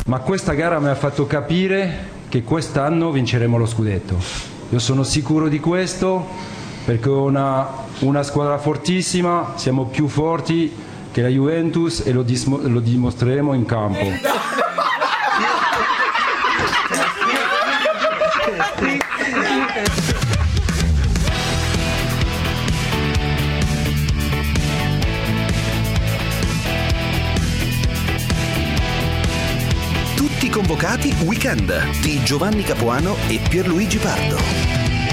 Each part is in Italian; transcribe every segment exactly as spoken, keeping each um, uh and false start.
Ma questa gara mi ha fatto capire che quest'anno vinceremo lo scudetto. Io sono sicuro di questo perché ho una, una squadra fortissima, siamo più forti che la Juventus e lo, dismo, lo dimostreremo in campo. Tutti convocati Weekend di Giovanni Capuano e Pierluigi Pardo.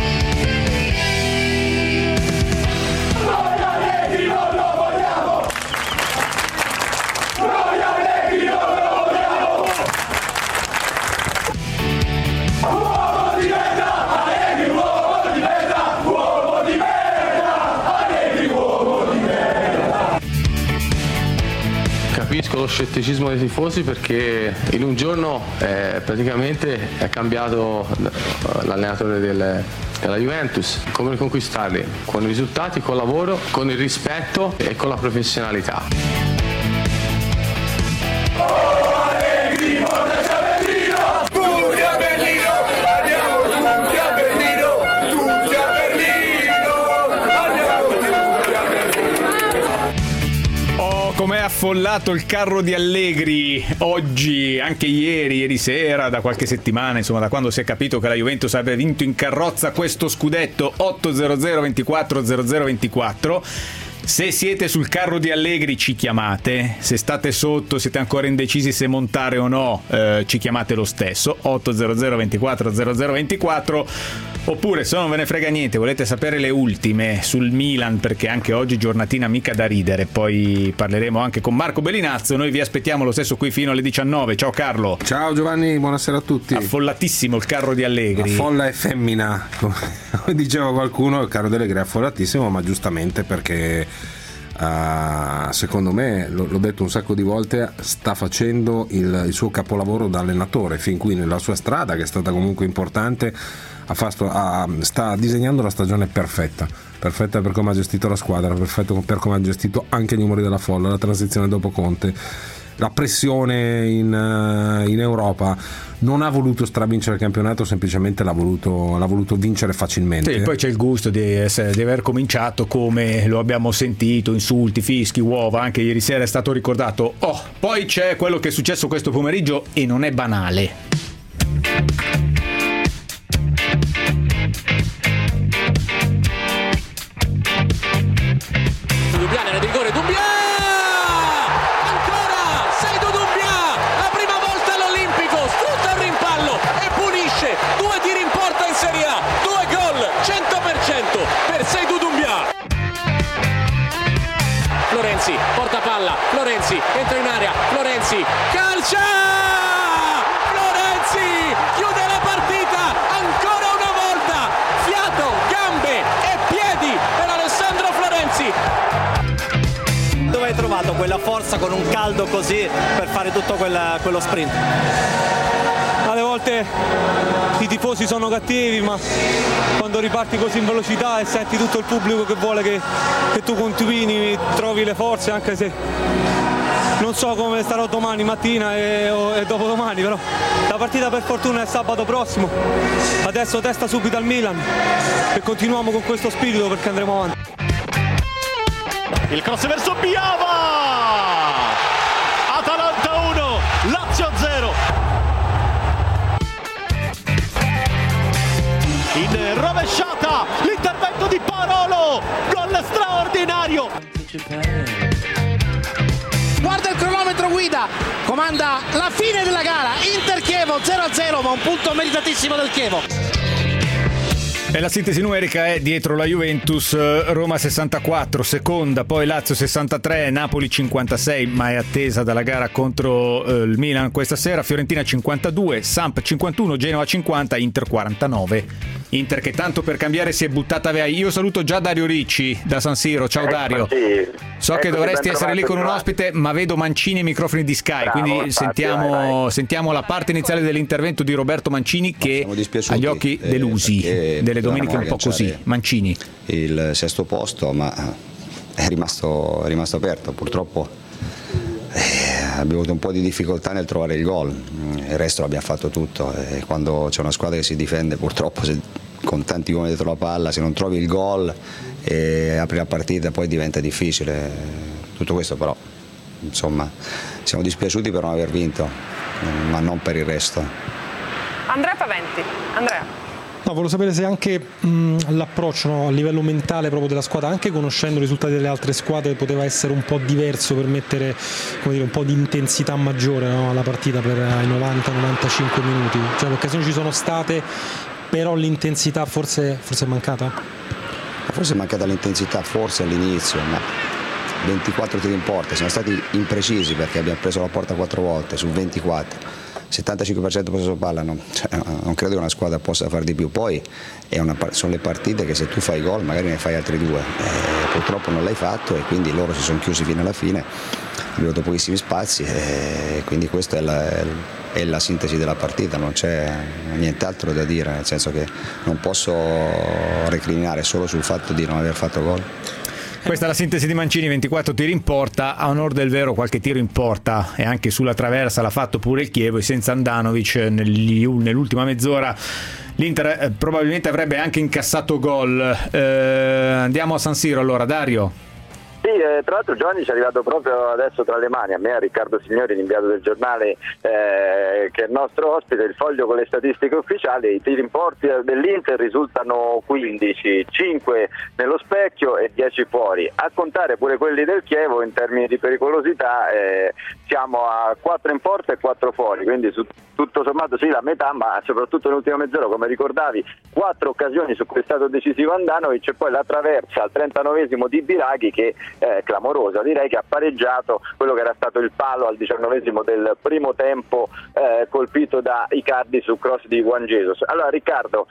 Capisco lo scetticismo dei tifosi perché in un giorno eh, praticamente è cambiato l'allenatore del, della Juventus. Come riconquistarli? Con i risultati, col lavoro, con il rispetto e con la professionalità. Com'è affollato il carro di Allegri oggi, anche ieri, ieri sera, da qualche settimana, insomma da quando si è capito che la Juventus avrebbe vinto in carrozza questo scudetto. Otto zero zero ventiquattro zero zero ventiquattro. Se siete sul carro di Allegri ci chiamate, se state sotto, siete ancora indecisi se montare o no, eh, ci chiamate lo stesso. Otto zero zero ventiquattro zero zero ventiquattro. Oppure se non ve ne frega niente, volete sapere le ultime sul Milan, perché anche oggi giornatina mica da ridere, poi parleremo anche con Marco Bellinazzo. Noi vi aspettiamo lo stesso qui fino alle diciannove. Ciao Carlo. Ciao Giovanni, buonasera a tutti. Affollatissimo il carro di Allegri. La folla è femmina, come diceva qualcuno, il carro di Allegri è affollatissimo, ma giustamente perché Uh, secondo me, l- l'ho detto un sacco di volte, sta facendo il, il suo capolavoro da allenatore fin qui nella sua strada, che è stata comunque importante. Ha fatto, ha, sta disegnando la stagione perfetta perfetta per come ha gestito la squadra, perfetto per come ha gestito anche i numeri della folla, la transizione dopo Conte, la pressione in, in Europa. Non ha voluto stravincere il campionato, semplicemente l'ha voluto, l'ha voluto vincere facilmente. Sì, poi c'è il gusto di, essere, di aver cominciato come lo abbiamo sentito, insulti, fischi, uova, anche ieri sera è stato ricordato. Oh, poi c'è quello che è successo questo pomeriggio e non è banale. Florenzi, porta palla, Florenzi, entra in area, Florenzi, calcia! Florenzi chiude la partita, ancora una volta, fiato, gambe e piedi per Alessandro Florenzi. Dove hai trovato quella forza con un caldo così per fare tutto quella, quello sprint? Alle volte i tifosi sono cattivi, ma quando riparti così in velocità e senti tutto il pubblico che vuole che, che tu continui, trovi le forze, anche se non so come starò domani mattina e, e dopodomani, però la partita per fortuna è sabato prossimo. Adesso testa subito al Milan e continuiamo con questo spirito perché andremo avanti. Il cross verso Biava! Atalanta uno, Lazio zero. In rovesciata l'intervento di Parolo, gol straordinario. Guarda il cronometro, guida, comanda la fine della gara. Inter Chievo zero a zero, ma un punto meritatissimo del Chievo. E la sintesi numerica è dietro la Juventus, Roma sessantaquattro, seconda, poi Lazio sessantatré, Napoli cinquantasei, ma è attesa dalla gara contro eh, il Milan questa sera, Fiorentina cinquantadue, Samp cinquantuno, Genova cinquanta, Inter quarantanove. Inter che tanto per cambiare si è buttata via. Io saluto già Dario Ricci da San Siro. Ciao Dario. So che dovresti essere lì con un ospite, ma vedo Mancini e microfoni di Sky, Bravo, quindi infatti, sentiamo, vai, vai. sentiamo la parte iniziale dell'intervento di Roberto Mancini, che ha gli occhi delusi eh, delle domeniche un po' così. Mancini. Il sesto posto, ma è rimasto, è rimasto aperto. Purtroppo eh, abbiamo avuto un po' di difficoltà nel trovare il gol, il resto l'abbiamo fatto tutto, e quando c'è una squadra che si difende purtroppo se, con tanti uomini dietro la palla, se non trovi il gol e apri la partita poi diventa difficile. Tutto questo però insomma siamo dispiaciuti per non aver vinto, ma non per il resto. Andrea Paventi. Andrea. No, volevo sapere se anche mh, l'approccio, no, a livello mentale proprio della squadra, anche conoscendo i risultati delle altre squadre, poteva essere un po' diverso per mettere, come dire, un po' di intensità maggiore, no, alla partita per i novanta novantacinque minuti. Cioè le occasioni ci sono state, però l'intensità forse, forse è mancata? Forse è mancata l'intensità, forse all'inizio, ma ventiquattro tiri in porta, siamo stati imprecisi perché abbiamo preso la porta quattro volte su ventiquattro. settantacinque per cento possesso palla, no, cioè, non credo che una squadra possa fare di più. Poi è una, sono le partite che se tu fai gol magari ne fai altri due, eh, purtroppo non l'hai fatto e quindi loro si sono chiusi fino alla fine, abbiamo avuto pochissimi spazi e quindi questa è la, è la sintesi della partita, non c'è nient'altro da dire, nel senso che non posso recriminare solo sul fatto di non aver fatto gol. Questa è la sintesi di Mancini, ventiquattro tiri in porta, a onor del vero qualche tiro in porta e anche sulla traversa l'ha fatto pure il Chievo, e senza Andanovic nell'ultima mezz'ora l'Inter eh, probabilmente avrebbe anche incassato gol. Eh, andiamo a San Siro allora, Dario. Sì, eh, tra l'altro Giovanni ci è arrivato proprio adesso tra le mani, a me, a Riccardo Signori, l'inviato del giornale eh, che è il nostro ospite, il foglio con le statistiche ufficiali. I tiri in porta dell'Inter risultano quindici, cinque nello specchio e dieci fuori. A contare pure quelli del Chievo in termini di pericolosità eh, siamo a quattro in porta e quattro fuori, quindi su, tutto sommato sì la metà, ma soprattutto nell'ultima mezz'ora, come ricordavi, quattro occasioni su cui è stato decisivo Andanovic e poi la traversa al trentanovesimo di Biraghi che Eh, clamorosa, direi che ha pareggiato quello che era stato il palo al diciannovesimo del primo tempo eh, colpito da Icardi su cross di Juan Jesus. Allora Riccardo,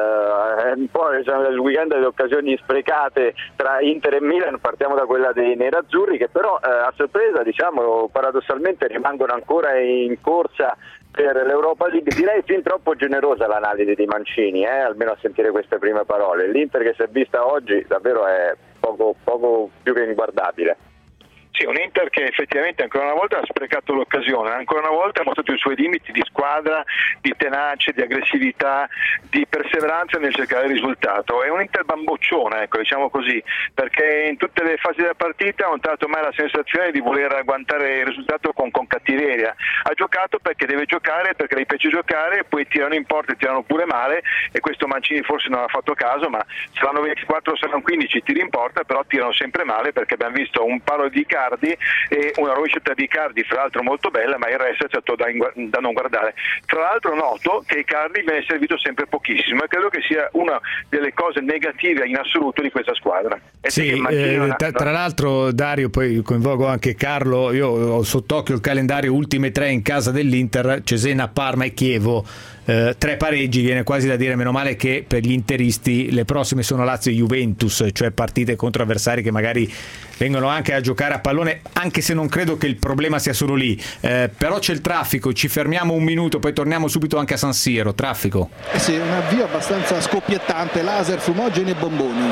eh, un po' diciamo, il weekend delle occasioni sprecate tra Inter e Milan, partiamo da quella dei nerazzurri che però eh, a sorpresa diciamo paradossalmente rimangono ancora in corsa per l'Europa League. Direi fin troppo generosa l'analisi di Mancini, eh, almeno a sentire queste prime parole. L'Inter che si è vista oggi davvero è poco, poco più che inguardabile. Sì, un Inter che effettivamente ancora una volta ha sprecato l'occasione, ancora una volta ha mostrato i suoi limiti di squadra, di tenacia, di aggressività, di perseveranza nel cercare il risultato. È un Inter bamboccione, ecco, diciamo così, perché in tutte le fasi della partita non ha dato mai la sensazione di voler agguantare il risultato con, con cattiveria. Ha giocato perché deve giocare, perché le piace giocare, poi tirano in porta e tirano pure male, e questo Mancini forse non ha fatto caso, ma saranno ventiquattro o saranno quindici tiri in porta, però tirano sempre male, perché abbiamo visto un palo di Icardi e una rovesciata di Icardi, fra l'altro molto bella, ma il resto è stato da, ingu- da non guardare. Tra l'altro noto che Icardi viene servito sempre pochissimo e credo che sia una delle cose negative in assoluto di questa squadra. E sì, eh, tra, tra l'altro Dario, poi coinvolgo anche Carlo, io ho sott'occhio il calendario, ultime tre in casa dell'Inter, Cesena, Parma e Chievo. Eh, tre pareggi, viene quasi da dire meno male che per gli interisti le prossime sono Lazio e Juventus, cioè partite contro avversari che magari vengono anche a giocare a pallone, anche se non credo che il problema sia solo lì. Eh, però c'è il traffico, ci fermiamo un minuto, poi torniamo subito anche a San Siro. Traffico. Eh sì, un avvio abbastanza scoppiettante, laser, fumogeni e bomboni.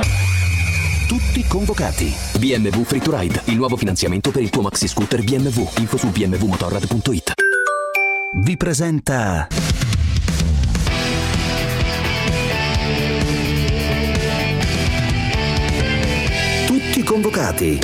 Tutti convocati. B M W Free to Ride, il nuovo finanziamento per il tuo maxi scooter B M W. Info su b m w motorrad punto it. Vi presenta Tutti convocati.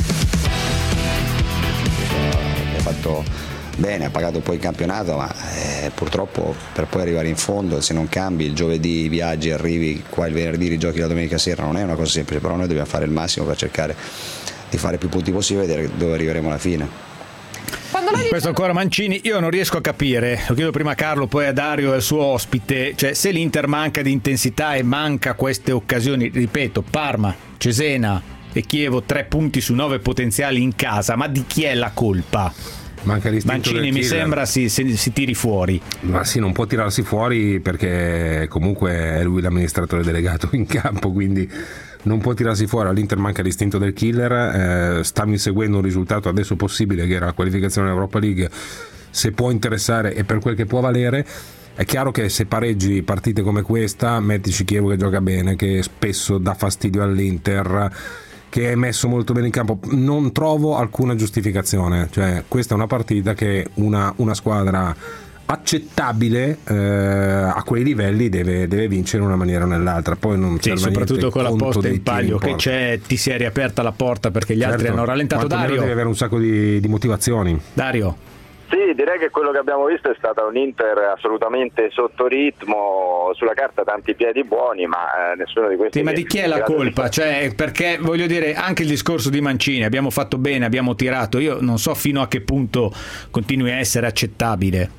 Ha fatto bene, ha pagato poi il campionato, ma eh, purtroppo per poi arrivare in fondo, se non cambi il giovedì viaggi, arrivi qua il venerdì, rigiochi la domenica sera, non è una cosa semplice, però noi dobbiamo fare il massimo per cercare di fare più punti possibile e vedere dove arriveremo alla fine. Questo ancora Mancini, io non riesco a capire, lo chiedo prima a Carlo, poi a Dario e al suo ospite, cioè se l'Inter manca di intensità e manca queste occasioni, ripeto, Parma, Cesena e Chievo tre punti su nove potenziali in casa, ma di chi è la colpa? Manca l'istinto Mancini del mi killer. sembra si, si, si tiri fuori. Ma sì, non può tirarsi fuori perché comunque è lui l'amministratore delegato in campo, quindi non può tirarsi fuori. All'Inter manca l'istinto del killer, eh, stanno inseguendo un risultato adesso possibile che era la qualificazione all'Europa League, se può interessare e per quel che può valere. È chiaro che se pareggi partite come questa, mettici Chievo che gioca bene, che spesso dà fastidio all'Inter, che è messo molto bene in campo. Non trovo alcuna giustificazione, cioè questa è una partita che una, una squadra accettabile eh, a quei livelli deve, deve vincere in una maniera o nell'altra. Poi non sì, soprattutto con la posta in palio in che c'è, ti si è riaperta la porta perché gli certo, altri hanno rallentato. Dario deve avere un sacco di, di motivazioni. Dario. Sì, direi che quello che abbiamo visto è stato un Inter assolutamente sotto ritmo, sulla carta tanti piedi buoni, ma eh, nessuno di questi... Sì, ma di chi è la colpa? Cioè, perché voglio dire, anche il discorso di Mancini, abbiamo fatto bene, abbiamo tirato, io non so fino a che punto continui a essere accettabile.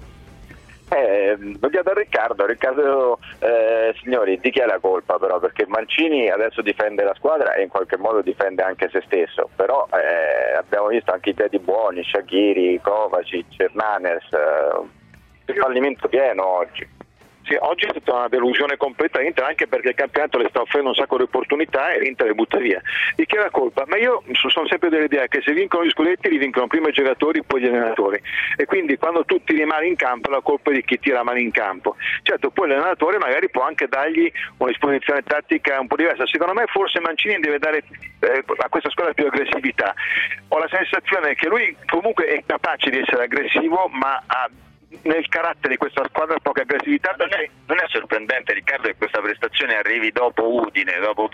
Eh, lo chiedo a Riccardo, Riccardo eh, signori, di chi è la colpa però? Perché Mancini adesso difende la squadra e in qualche modo difende anche se stesso, però eh, abbiamo visto anche i piedi buoni, Shaqiri, Kovacic, Hernanes, eh, il fallimento pieno oggi. Sì, oggi è stata una delusione completa Inter, anche perché il campionato le sta offrendo un sacco di opportunità e l'Inter le butta via. Di chi è la colpa? Ma io sono sempre dell'idea che se vincono gli scudetti li vincono prima i giocatori poi gli allenatori, e quindi quando tu tiri male in campo la colpa è di chi tira male in campo. Certo, poi l'allenatore magari può anche dargli un'esposizione tattica un po' diversa. Secondo me forse Mancini deve dare eh, a questa squadra più aggressività. Ho la sensazione che lui comunque è capace di essere aggressivo, ma ha nel carattere di questa squadra poca aggressività. Non è, non è sorprendente, Riccardo, che questa prestazione arrivi dopo Udine, dopo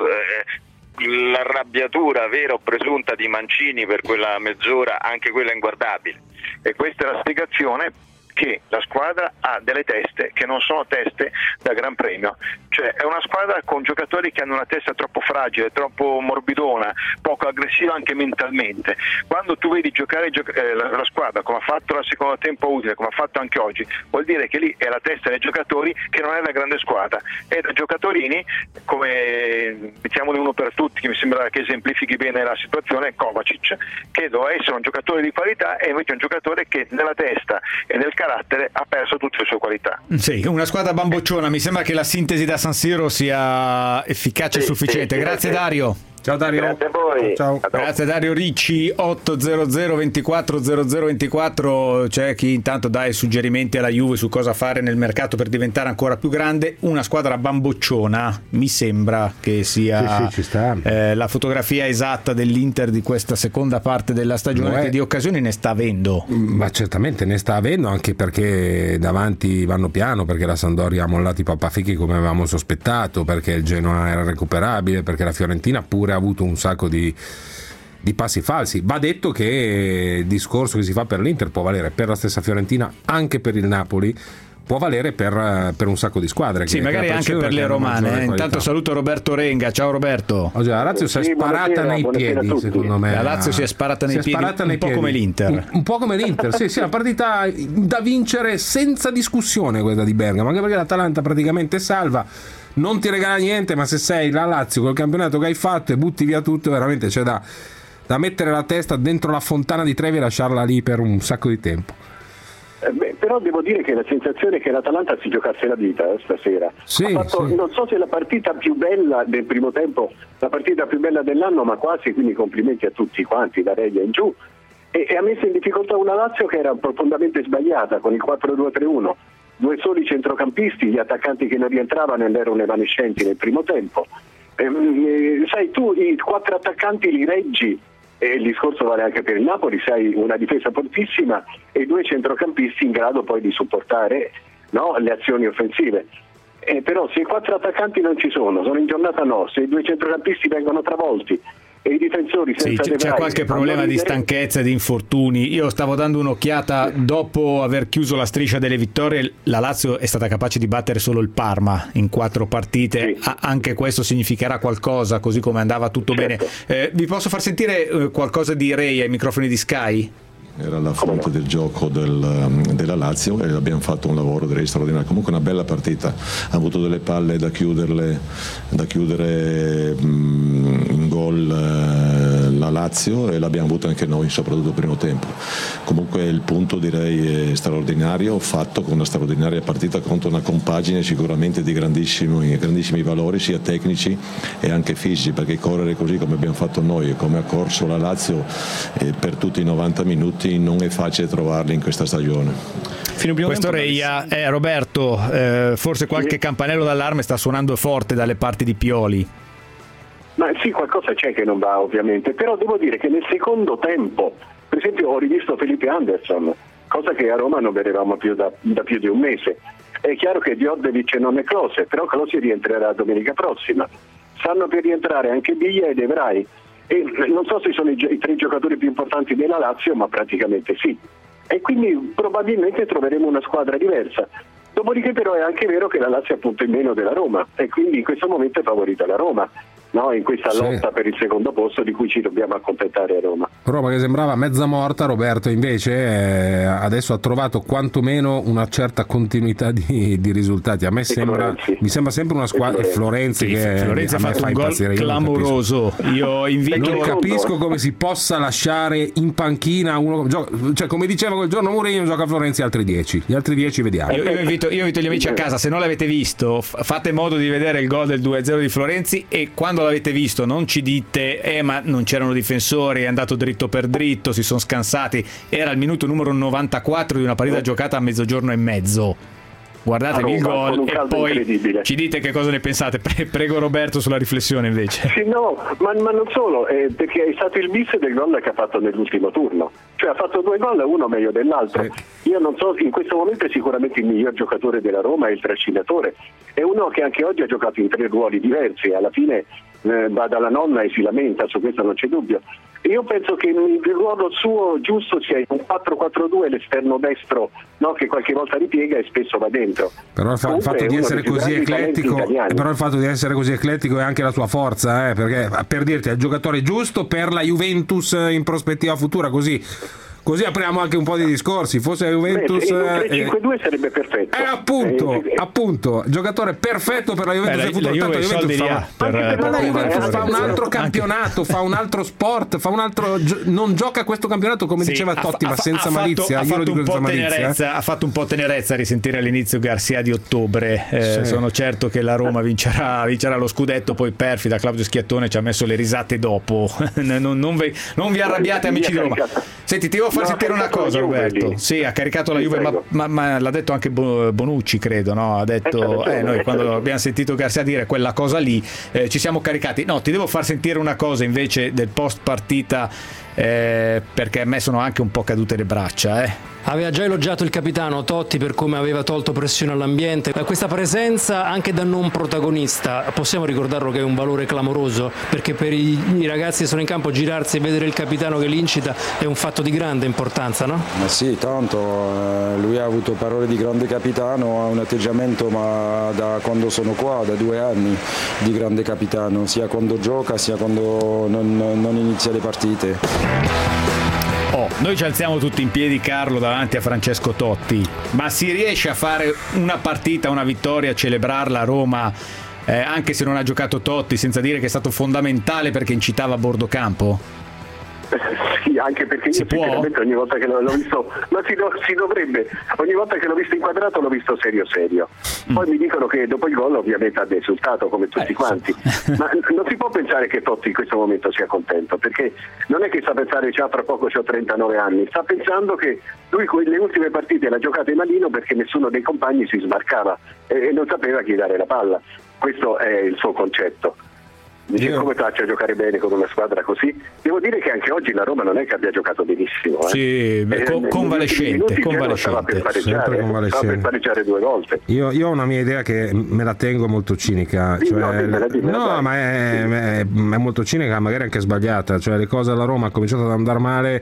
eh, l'arrabbiatura vera o presunta di Mancini per quella mezz'ora, anche quella inguardabile. E questa è la spiegazione che la squadra ha delle teste che non sono teste da Gran Premio, cioè è una squadra con giocatori che hanno una testa troppo fragile, troppo morbidona, poco aggressiva anche mentalmente. Quando tu vedi giocare gioc- eh, la, la squadra come ha fatto la seconda tempo utile, come ha fatto anche oggi, vuol dire che lì è la testa dei giocatori che non è una grande squadra, è da giocatorini come, diciamone uno per tutti che mi sembra che esemplifichi bene la situazione, Kovacic, che doveva essere un giocatore di qualità e invece un giocatore che nella testa e nel carattere ha perso tutte le sue qualità. Sì, una squadra bambocciona, mi sembra che la sintesi da San Siro sia efficace e sì, sufficiente. Sì, grazie sì. Dario. Ciao Dario. Grazie a voi. Ciao. Grazie Dario Ricci. Ottocento ventiquattro zero zero ventiquattro. C'è chi intanto dà i suggerimenti alla Juve su cosa fare nel mercato per diventare ancora più grande. Una squadra bambocciona mi sembra che sia sì, sì, ci sta. Eh, la fotografia esatta dell'Inter di questa seconda parte della stagione, che di occasioni ne sta avendo. Ma certamente ne sta avendo, anche perché davanti vanno piano, perché la Sampdoria ha mollato i pappafichi come avevamo sospettato, perché il Genoa era recuperabile, perché la Fiorentina pure ha avuto un sacco di, di passi falsi. Va detto che il discorso che si fa per l'Inter può valere per la stessa Fiorentina, anche per il Napoli, può valere per, per un sacco di squadre. Sì, magari anche per le romane. Intanto saluto Roberto Renga. Ciao Roberto. Oggi la Lazio si è sparata nei piedi, secondo me. La Lazio si è sparata nei piedi, un po' come l'Inter. Un, un po' come l'Inter, sì, sì, una partita da vincere senza discussione quella di Bergamo, anche perché l'Atalanta praticamente salva. Non ti regala niente, ma se sei la Lazio col campionato che hai fatto e butti via tutto, veramente c'è da, da mettere la testa dentro la fontana di Trevi e lasciarla lì per un sacco di tempo. Eh beh, però devo dire che la sensazione è che l'Atalanta si giocasse la vita eh, stasera. Sì, ha fatto, sì. Non so se la partita più bella del primo tempo, la partita più bella dell'anno, ma quasi, quindi complimenti a tutti quanti, da Reglia in giù, e, e ha messo in difficoltà una Lazio che era profondamente sbagliata con il quattro due tre uno. Due soli centrocampisti, gli attaccanti che non rientravano erano evanescenti nel primo tempo. Eh, eh, sai, tu i quattro attaccanti li reggi, e il discorso vale anche per il Napoli, sai, una difesa fortissima e due centrocampisti in grado poi di supportare, no, le azioni offensive. Eh, però se i quattro attaccanti non ci sono, sono in giornata no, se i due centrocampisti vengono travolti e i difensori senza sì, c'è qualche problema di stanchezza e di infortuni. Io stavo dando un'occhiata dopo aver chiuso la striscia delle vittorie. La Lazio è stata capace di battere solo il Parma in quattro partite, sì. Anche questo significherà qualcosa, così come andava tutto certo. bene. Eh, vi posso far sentire eh, qualcosa di Rei ai microfoni di Sky? Era la fonte del gioco del, della Lazio e abbiamo fatto un lavoro direi straordinario. Comunque una bella partita, ha avuto delle palle da chiuderle, da chiudere mh, in gol eh, la Lazio e l'abbiamo avuto anche noi, soprattutto il primo tempo. Comunque il punto direi è straordinario, fatto con una straordinaria partita contro una compagine sicuramente di grandissimi, grandissimi valori sia tecnici e anche fisici, perché correre così come abbiamo fatto noi e come ha corso la Lazio eh, per tutti i novanta minuti non è facile trovarli in questa stagione. Questo Reia, eh, Roberto, eh, forse qualche campanello d'allarme sta suonando forte dalle parti di Pioli. Ma sì, qualcosa c'è che non va ovviamente, però devo dire che nel secondo tempo, per esempio ho rivisto Felipe Anderson, cosa che a Roma non vedevamo più da, da più di un mese. È chiaro che Djordjevic non è Klose, però Klose rientrerà domenica prossima. Stanno per rientrare anche Biglia ed Evrai. E non so se sono i, i tre giocatori più importanti della Lazio, ma praticamente sì. E quindi probabilmente troveremo una squadra diversa. Dopodiché però è anche vero che la Lazio ha punto in meno della Roma e quindi in questo momento è favorita la Roma, no? In questa sì. lotta per il secondo posto di cui ci dobbiamo accontentare a Roma. Roma che sembrava mezza morta, Roberto invece eh, adesso ha trovato quantomeno una certa continuità di, di risultati. A me sembra, mi sembra sempre una squadra. Florenzi, sì, che Florenzi a ha me fatto fa un gol impazzire. clamoroso. Io invito non capisco come si possa lasciare in panchina uno, cioè come diceva quel giorno Mourinho, gioca Florenzi altri dieci, gli altri dieci vediamo. Io, io, invito, io invito gli amici a casa, se non l'avete visto fate modo di vedere il gol del due a zero di Florenzi e quando l'avete visto non ci dite eh ma non c'erano difensori, è andato dritto per dritto, si sono scansati, era il minuto numero novantaquattro di una partita giocata a mezzogiorno e mezzo. Guardatevi il gol e poi ci dite che cosa ne pensate. Pre- prego Roberto sulla riflessione invece. Sì, no, ma, ma non solo, eh, perché è stato il bis del gol che ha fatto nell'ultimo turno, cioè ha fatto due gol, uno meglio dell'altro. Sì. Io non so, in questo momento è sicuramente il miglior giocatore della Roma, è il trascinatore, è uno che anche oggi ha giocato in tre ruoli diversi, alla fine eh, va dalla nonna e si lamenta, su questo non c'è dubbio. Io penso che il ruolo suo giusto sia un quattro quattro due, l'esterno destro, no, che qualche volta ripiega e spesso va dentro. Però il, fa- il fatto di essere così eclettico, però il fatto di essere così eclettico è anche la sua forza, eh, perché per dirti è il giocatore giusto per la Juventus in prospettiva futura, così così apriamo anche un po' di discorsi. Fosse la Juventus Beh, in un tre cinque due eh, sarebbe perfetto. Eh, appunto, eh, appunto, giocatore perfetto per la Juventus in futuro. Tanto la Juventus fa, per, per, per la Juventus fa un altro campionato, fa un altro sport, fa un altro non gioca questo campionato come sì, diceva Totti, ha, ma senza ha malizia. Fatto, ha, fatto senza malizia eh. ha fatto un po' tenerezza a risentire all'inizio Garcia di ottobre. Eh, sì. Sono certo che la Roma vincerà, vincerà lo scudetto. Poi perfida Claudio Schiattone ci ha messo le risate dopo. non, non, vi, non vi arrabbiate, amici di Roma. Senti, ti devo far no, sentire una cosa. Roberto, sì, ha caricato la Juve, ma, ma, ma l'ha detto anche Bonucci, credo, no? Ha detto, eh, noi quando abbiamo sentito Garcia dire quella cosa lì, eh, ci siamo caricati. No, ti devo far sentire una cosa invece del post partita, eh, perché a me sono anche un po' cadute le braccia, eh. Aveva già elogiato il capitano Totti per come aveva tolto pressione all'ambiente. Questa presenza anche da non protagonista, possiamo ricordarlo che è un valore clamoroso, perché per i, i ragazzi che sono in campo girarsi e vedere il capitano che li incita è un fatto di grande importanza, no? Ma sì, tanto, eh, lui ha avuto parole di grande capitano, ha un atteggiamento ma da quando sono qua, da due anni, di grande capitano, sia quando gioca sia quando non, non inizia le partite. Oh, noi ci alziamo tutti in piedi, Carlo, davanti a Francesco Totti, ma si riesce a fare una partita, una vittoria, a celebrarla a Roma, eh, anche se non ha giocato Totti, senza dire che è stato fondamentale perché incitava a bordo campo? Sì, anche perché io sinceramente ogni volta che l'ho, l'ho visto, ma si, do, si dovrebbe, ogni volta che l'ho visto inquadrato l'ho visto serio serio. Poi mm. mi dicono che dopo il gol ovviamente ha esultato come tutti eh, quanti, sì. Ma non si può pensare che Totti in questo momento sia contento, perché non è che sta a pensare già fra poco c'ho trentanove anni, sta pensando che lui le ultime partite l'ha giocate malino perché nessuno dei compagni si smarcava e, e non sapeva chi dare la palla. Questo è il suo concetto. Dice, come faccio a giocare bene con una squadra così? Devo dire che anche oggi la Roma non è che abbia giocato benissimo, eh? Sì, eh, con, convalescente, convalescente. Stava per pareggiare, stava per pareggiare due volte. Io, io ho una mia idea che me la tengo molto cinica, cioè, no, dimmela, dimmela, no ma è, è, è molto cinica, magari anche sbagliata, cioè le cose alla Roma hanno cominciato ad andare male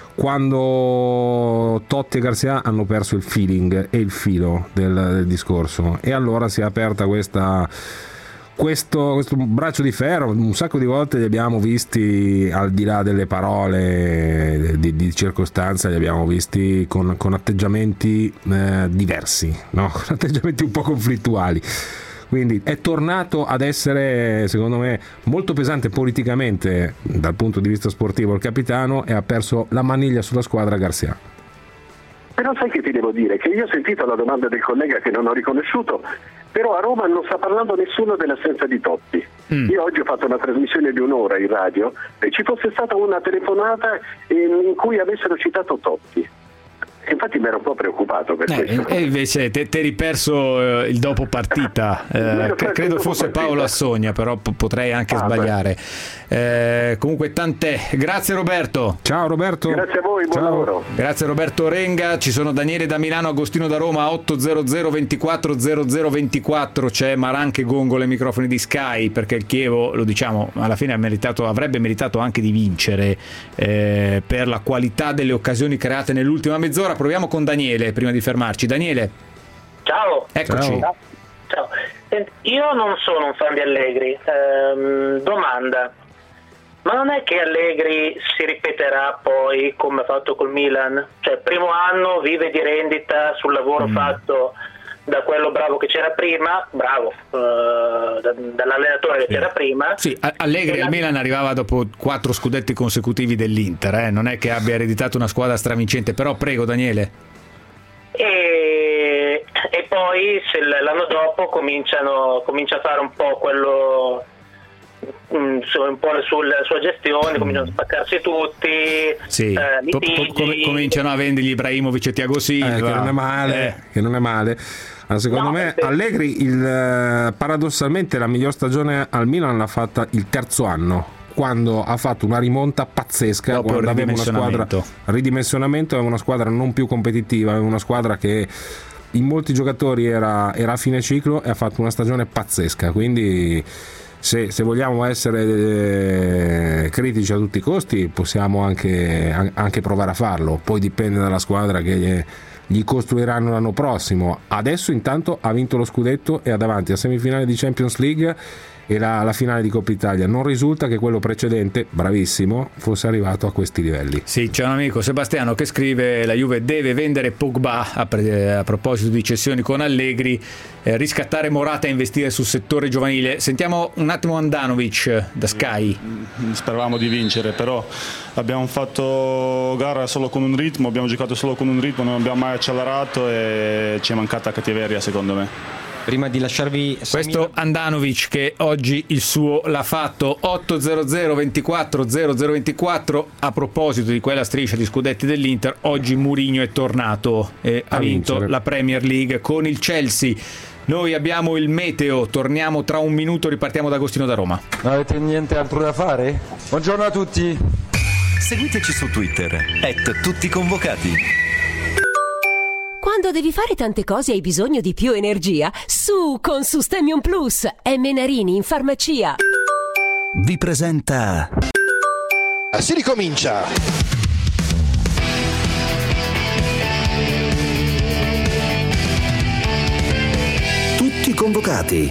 quando Totti e Garcia hanno perso il feeling e il filo del, del discorso, e allora si è aperta questa Questo, questo braccio di ferro. Un sacco di volte li abbiamo visti, al di là delle parole di, di circostanza, li abbiamo visti con, con atteggiamenti eh, diversi, no? Con atteggiamenti un po' conflittuali. Quindi è tornato ad essere, secondo me, molto pesante politicamente dal punto di vista sportivo il capitano, e ha perso la maniglia sulla squadra Garcia. Però sai che ti devo dire? Che io ho sentito la domanda del collega che non ho riconosciuto, però a Roma non sta parlando nessuno dell'assenza di Totti. Mm. Io oggi ho fatto una trasmissione di un'ora in radio e ci fosse stata una telefonata in cui avessero citato Totti. Infatti mi ero un po' preoccupato per eh, questo. E invece te eri perso eh, il dopo partita, eh, che credo fosse Paolo Assogna, però p- potrei anche ah, sbagliare. Eh, comunque tant'è. Grazie Roberto. Ciao Roberto. Grazie a voi, buon Ciao. lavoro. Grazie Roberto Renga. Ci sono Daniele da Milano, Agostino da Roma, otto zero zero ventiquattro zero zero ventiquattro. C'è Maranche Gongo ai microfoni di Sky, perché il Chievo, lo diciamo, alla fine ha meritato, avrebbe meritato anche di vincere eh, per la qualità delle occasioni create nell'ultima mezz'ora. Proviamo con Daniele prima di fermarci. Daniele. Ciao. Eccoci. Ciao. Ciao. Io non sono un fan di Allegri. Ehm, domanda. Ma non è che Allegri si ripeterà poi come ha fatto col Milan? Cioè, primo anno vive di rendita sul lavoro mm. fatto da quello bravo che c'era prima, bravo, uh, da, dall'allenatore che sì. c'era prima. Sì, Allegri al Milan arrivava dopo quattro scudetti consecutivi dell'Inter, eh? Non è che abbia ereditato una squadra stravincente, però prego Daniele. E, e poi se l'anno dopo cominciano comincia a fare un po' quello un po' sulla sua gestione, cominciano a spaccarsi tutti, sì. eh, po- po- com- cominciano a vendergli Ibrahimovic e Thiago Silva, eh, che non è male, eh. che non è male. Ma secondo no, me perché... Allegri il, paradossalmente la miglior stagione al Milan l'ha fatta il terzo anno, quando ha fatto una rimonta pazzesca. Dopo quando aveva una squadra ridimensionamento, aveva una squadra non più competitiva, aveva una squadra che in molti giocatori era, era a fine ciclo, e ha fatto una stagione pazzesca. Quindi se, se vogliamo essere eh, critici a tutti i costi, possiamo anche, anche provare a farlo. Poi dipende dalla squadra che gli, gli costruiranno l'anno prossimo. Adesso intanto ha vinto lo scudetto e ha davanti a semifinale di Champions League e la, la finale di Coppa Italia. Non risulta che quello precedente, bravissimo, fosse arrivato a questi livelli. Sì, c'è un amico, Sebastiano, che scrive: la Juve deve vendere Pogba a, pre- a proposito di cessioni con Allegri, eh, riscattare Morata e investire sul settore giovanile. Sentiamo un attimo Andanovic da Sky. Speravamo di vincere, però abbiamo fatto gara solo con un ritmo, abbiamo giocato solo con un ritmo, non abbiamo mai accelerato e ci è mancata cattiveria, secondo me. Prima di lasciarvi questo Andanovic, che oggi il suo l'ha fatto. Otto zero zero ventiquattro zero zero ventiquattro. A proposito di quella striscia di scudetti dell'Inter, oggi Mourinho è tornato e ha vinto vincere la Premier League con il Chelsea. Noi abbiamo il meteo, torniamo tra un minuto, ripartiamo da Agostino da Roma. Non avete niente altro da fare? Buongiorno a tutti. Seguiteci su Twitter at tutti convocati. Quando devi fare tante cose e hai bisogno di più energia, su con Sustemium Plus e Menarini in farmacia. Vi presenta... Si ricomincia! Tutti convocati.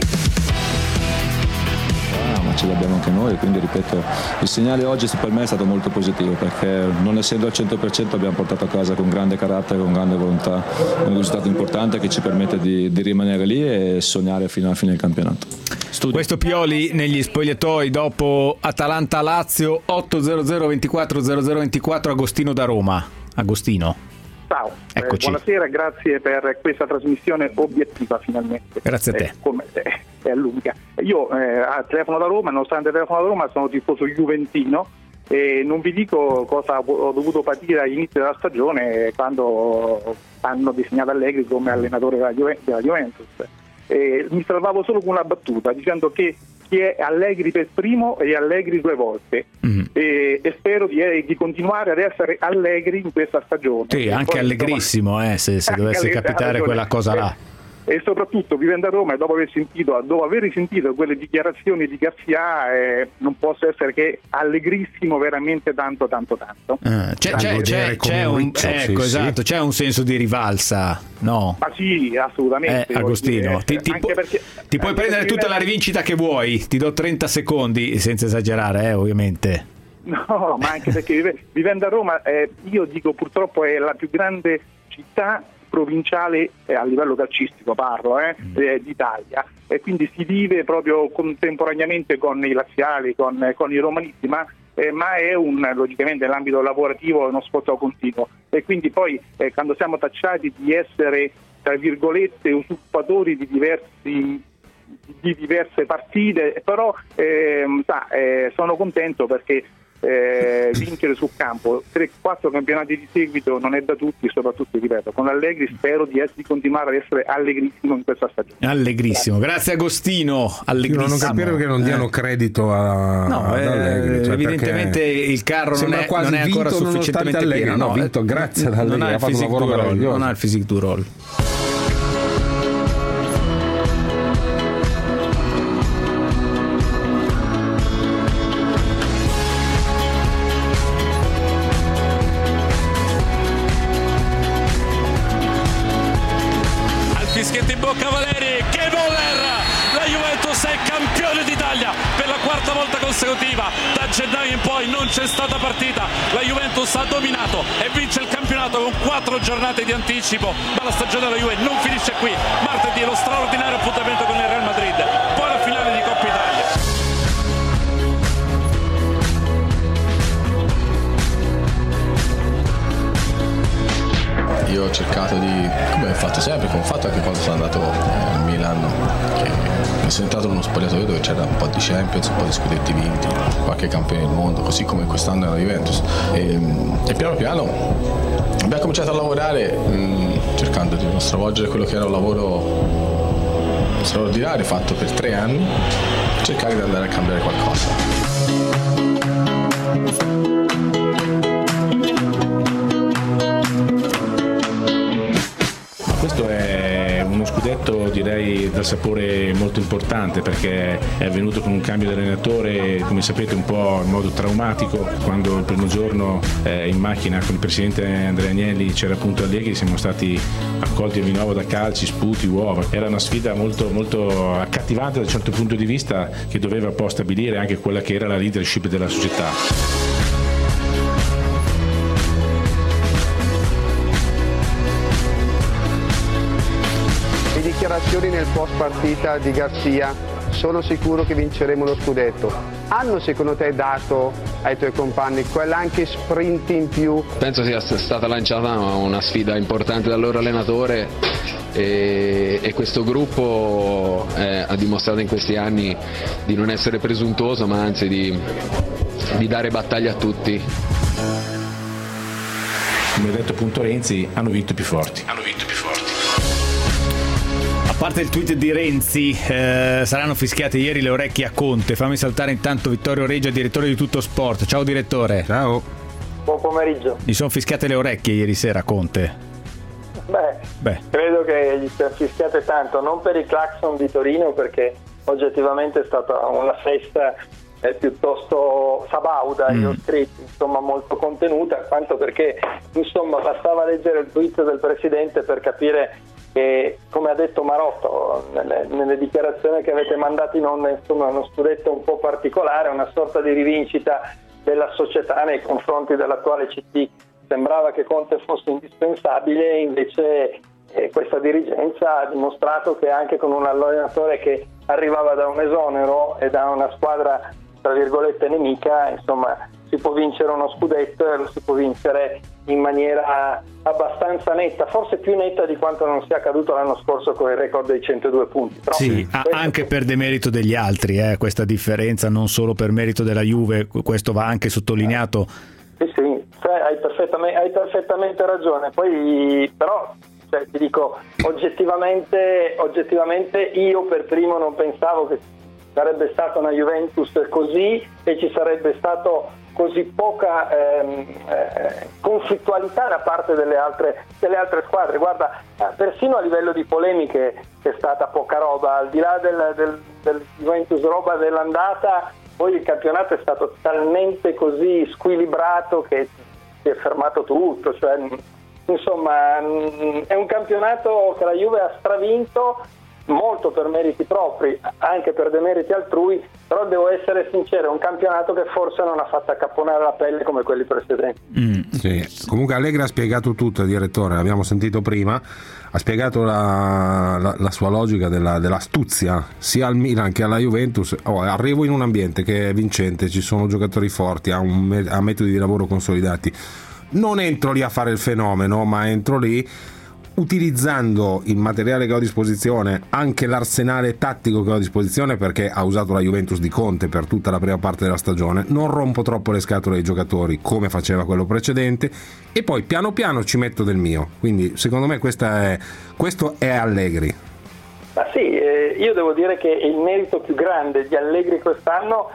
Ma ce l'abbiamo anche noi, quindi ripeto, il segnale oggi per me è stato molto positivo, perché non essendo al cento per cento abbiamo portato a casa con grande carattere, con grande volontà un risultato importante che ci permette di, di rimanere lì e sognare fino alla fine del campionato. Studio. Questo Pioli negli spogliatoi dopo Atalanta-Lazio. Otto zero zero ventiquattro zero zero ventiquattro. Agostino da Roma. Agostino. Ciao, eh, buonasera, grazie per questa trasmissione obiettiva finalmente. Grazie a te. Eh, come, eh, è lunga. Io eh, a telefono da Roma, nonostante telefono da Roma, sono tifoso juventino e non vi dico cosa ho dovuto patire all'inizio della stagione quando hanno designato Allegri come allenatore della, Juve, della Juventus. E mi salvavo solo con una battuta dicendo che chi è Allegri per primo e Allegri due volte. Mm. E, e spero di, eh, di continuare ad essere Allegri in questa stagione. Sì, anche poi, allegrissimo eh, se, se dovesse capitare quella cosa là. E soprattutto vivendo a Roma e dopo aver sentito, dopo aver risentito quelle dichiarazioni di Garzia, eh, non posso essere che allegrissimo veramente tanto tanto tanto. Ah, c'è, c'è, c'è, c'è, un, riccio, ecco, sì, esatto, sì. C'è un senso di rivalsa, no? Ma sì, assolutamente. Eh, Agostino, dire, ti, ti, pu- perché, ti puoi prendere tutta la rivincita che vuoi, ti do trenta secondi, senza esagerare, eh, ovviamente. No, ma anche perché vivendo a Roma, eh, io dico purtroppo è la più grande città provinciale eh, a livello calcistico parlo eh, mm. eh, d'Italia, e quindi si vive proprio contemporaneamente con i laziali, con, eh, con i romanisti, ma, eh, ma è un, logicamente nell'ambito lavorativo uno sforzo continuo, e quindi poi eh, quando siamo tacciati di essere tra virgolette usurpatori di diversi di diverse partite, però eh, sa, eh, sono contento perché eh, vincere sul campo tre quattro campionati di seguito non è da tutti, soprattutto ripeto, con Allegri spero di, essere, di continuare ad essere allegrissimo in questa stagione. Allegrissimo, grazie Agostino. Allegrissimo. Non capire perché non diano eh. credito a, no, ad Allegri, cioè evidentemente il carro non è, non è ancora sufficientemente pieno. No, ha vinto grazie ad Allegri, ha fatto un lavoro meraviglioso. Non ha il physique du role. Fischietto in bocca Valeri, che voler! La Juventus è campione d'Italia per la quarta volta consecutiva. Da gennaio in poi non c'è stata partita. La Juventus ha dominato e vince il campionato con quattro giornate di anticipo. Ma la stagione della Juve non finisce qui. Martedì lo straordinario appuntamento con il Real Madrid. Poi la finale di Coppa Italia. Io ho cercato di, come ho fatto sempre, come ho fatto anche quando sono andato al Milan, che sono entrato in uno spogliatoio dove c'era un po' di Champions, un po' di scudetti vinti, qualche campione del mondo, così come quest'anno nella Juventus. E, e piano piano abbiamo cominciato a lavorare mh, cercando di non stravolgere quello che era un lavoro straordinario fatto per tre anni, per cercare di andare a cambiare qualcosa. Questo è uno scudetto, direi, dal sapore molto importante, perché è avvenuto con un cambio di allenatore, come sapete, un po' in modo traumatico. Quando il primo giorno eh, in macchina con il presidente Andrea Agnelli c'era appunto Allegri, siamo stati accolti di nuovo da calci, sputi, uova. Era una sfida molto, molto accattivante da un certo punto di vista, che doveva poi stabilire anche quella che era la leadership della società. Dichiarazioni nel post partita di Garzia: sono sicuro che vinceremo lo scudetto. Hanno secondo te dato ai tuoi compagni quell'anche sprint in più? Penso sia stata lanciata una sfida importante dal loro allenatore e, e questo gruppo eh, ha dimostrato in questi anni di non essere presuntuoso, ma anzi di, di dare battaglia a tutti. Come ha detto appunto Renzi, hanno vinto più forti. Hanno vinto più forti. A parte il tweet di Renzi, eh, saranno fischiate ieri le orecchie a Conte. Fammi saltare intanto Vittorio Regia, direttore di Tutto Sport. Ciao direttore. Ciao. Buon pomeriggio. Gli sono fischiate le orecchie ieri sera a Conte? Beh, Beh, credo che gli siano fischiate tanto, non per il clacson di Torino, perché oggettivamente è stata una festa eh, piuttosto sabauda, mm. io ho scritto, insomma, molto contenuta, quanto perché insomma bastava leggere il tweet del presidente per capire che, come ha detto Marotto nelle, nelle dichiarazioni che avete mandato in onda, insomma, uno scudetto un po' particolare, una sorta di rivincita della società nei confronti dell'attuale C T. Sembrava che Conte fosse indispensabile, invece eh, questa dirigenza ha dimostrato che anche con un allenatore che arrivava da un esonero e da una squadra tra virgolette nemica, insomma, si può vincere uno scudetto e lo si può vincere in maniera abbastanza netta, forse più netta di quanto non sia accaduto l'anno scorso con il record dei centodue punti. Però sì, questo... anche per demerito degli altri, eh, questa differenza, non solo per merito della Juve, questo va anche sottolineato. Sì, sì, cioè, hai, perfettamente, hai perfettamente ragione. Poi però cioè, ti dico, oggettivamente, oggettivamente io per primo non pensavo che sarebbe stata una Juventus così e ci sarebbe stato così poca ehm, eh, conflittualità da parte delle altre, delle altre squadre. Guarda, persino a livello di polemiche è stata poca roba, al di là del, del, del Juventus roba dell'andata, poi il campionato è stato talmente così squilibrato che si è fermato tutto, cioè, insomma è un campionato che la Juve ha stravinto, molto per meriti propri, anche per demeriti altrui, però devo essere sincero, è un campionato che forse non ha fatto accapponare la pelle come quelli precedenti. Mm, sì. Comunque Allegri ha spiegato tutto, il direttore, l'abbiamo sentito prima, ha spiegato la, la, la sua logica della, dell'astuzia sia al Milan che alla Juventus. Oh, arrivo in un ambiente che è vincente, ci sono giocatori forti, ha, un, ha metodi di lavoro consolidati, non entro lì a fare il fenomeno, ma entro lì utilizzando il materiale che ho a disposizione, anche l'arsenale tattico che ho a disposizione, perché ha usato la Juventus di Conte per tutta la prima parte della stagione, non rompo troppo le scatole ai giocatori come faceva quello precedente, e poi piano piano ci metto del mio. Quindi secondo me questa è, questo è Allegri. Ma sì, eh, io devo dire che il merito più grande di Allegri quest'anno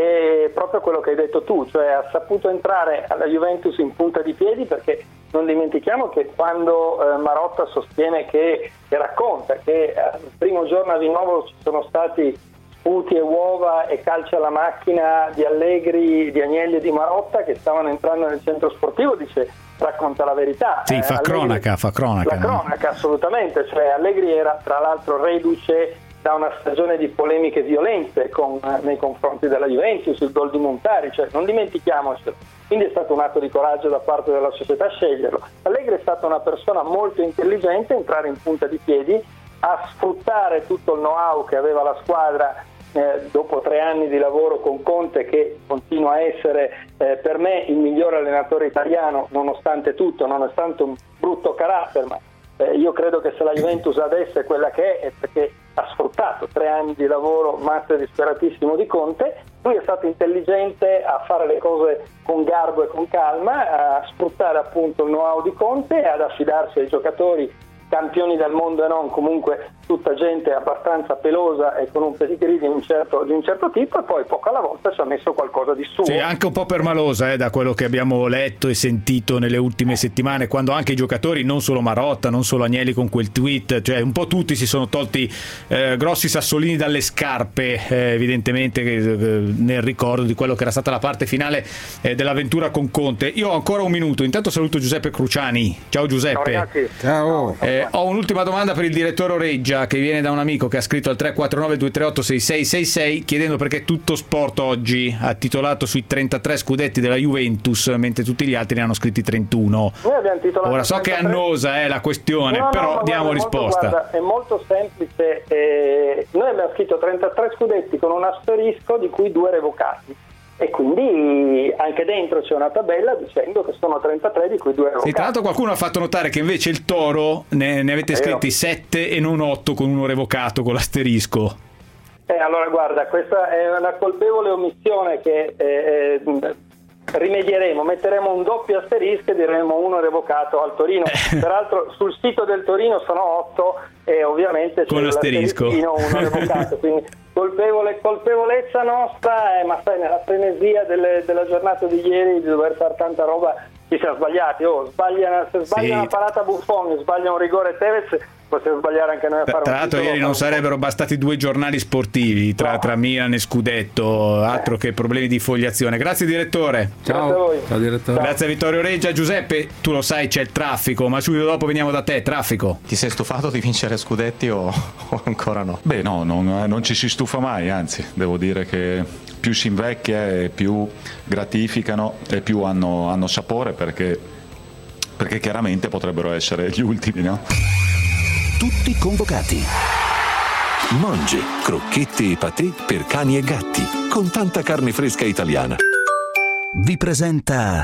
è proprio quello che hai detto tu, cioè ha saputo entrare alla Juventus in punta di piedi, perché non dimentichiamo che quando eh, Marotta sostiene che, che racconta che al primo giorno a Vinovo ci sono stati sputi e uova e calci alla macchina di Allegri, di Agnelli e di Marotta che stavano entrando nel centro sportivo, dice, racconta la verità. Sì, eh, fa Allegri, cronaca, fa cronaca. La cronaca, assolutamente, cioè Allegri era tra l'altro reduce da una stagione di polemiche violente con, nei confronti della Juventus, il gol di Montari, cioè non dimentichiamocelo. Quindi è stato un atto di coraggio da parte della società sceglierlo. Allegri è stata una persona molto intelligente, entrare in punta di piedi, a sfruttare tutto il know-how che aveva la squadra eh, dopo tre anni di lavoro con Conte, che continua a essere eh, per me il miglior allenatore italiano, nonostante tutto, nonostante un brutto carattere, ma eh, io credo che se la Juventus adesso è quella che è, è perché ha sfruttato tre anni di lavoro matto e disperatissimo di Conte. Lui è stato intelligente a fare le cose con garbo e con calma, a sfruttare appunto il know-how di Conte, ad affidarsi ai giocatori campioni del mondo e non, comunque tutta gente abbastanza pelosa e con un pedigree di un certo, di un certo tipo, e poi poco alla volta ci ha messo qualcosa di suo. Sì, anche un po' permalosa, eh, da quello che abbiamo letto e sentito nelle ultime settimane, quando anche i giocatori, non solo Marotta, non solo Agnelli con quel tweet, cioè un po' tutti si sono tolti eh, grossi sassolini dalle scarpe, eh, evidentemente eh, nel ricordo di quello che era stata la parte finale eh, dell'avventura con Conte. Io ho ancora un minuto, intanto saluto Giuseppe Cruciani. Ciao Giuseppe. Ciao ragazzi. Ciao. Eh, ho un'ultima domanda per il direttore Oreggia, che viene da un amico che ha scritto al tre quattro nove due tre otto sei sei sei sei chiedendo perché Tutto Sport oggi ha titolato sui trentatré scudetti della Juventus, mentre tutti gli altri ne hanno scritti trentuno. Noi abbiamo titolato Ora so trentatré. che è annosa eh, la questione, no, però no, diamo guarda, risposta. Molto, guarda, è molto semplice. Eh, noi abbiamo scritto trentatré scudetti con un asterisco, di cui due revocati. E quindi anche dentro c'è una tabella dicendo che sono trentatré, di cui due revocati. Sì, tra l'altro qualcuno ha fatto notare che invece il Toro ne, ne avete scritti sette e non otto, con uno revocato, con l'asterisco. Eh, allora guarda, questa è una colpevole omissione che eh, eh, rimedieremo, metteremo un doppio asterisco e diremo uno revocato al Torino. Peraltro sul sito del Torino sono otto e ovviamente con c'è l'asterisco uno revocato, quindi colpevole, colpevolezza nostra, eh, ma sai, nella frenesia delle, della giornata di ieri, di dover fare tanta roba, ci siamo sbagliati. Oh, sbaglia, se sbaglia sì. una parata Buffon, sbaglia un rigore Tevez, possiamo sbagliare anche noi a fare tra un l'altro titolo, ieri non sarebbero bastati due giornali sportivi tra, no. tra Milan e Scudetto, altro eh. che problemi di fogliazione. Grazie direttore. Ciao. Grazie a voi. Ciao direttore. Grazie a Vittorio Reggia. Giuseppe, tu lo sai, c'è il traffico, ma subito dopo veniamo da te. Traffico. Ti sei stufato di vincere Scudetti o, o ancora no? Beh no, non, non ci si stufa mai, anzi devo dire che più si invecchia e più gratificano e più hanno, hanno sapore, perché, perché chiaramente potrebbero essere gli ultimi, no? Tutti convocati. Monge, crocchette e patè per cani e gatti, con tanta carne fresca italiana. Vi presenta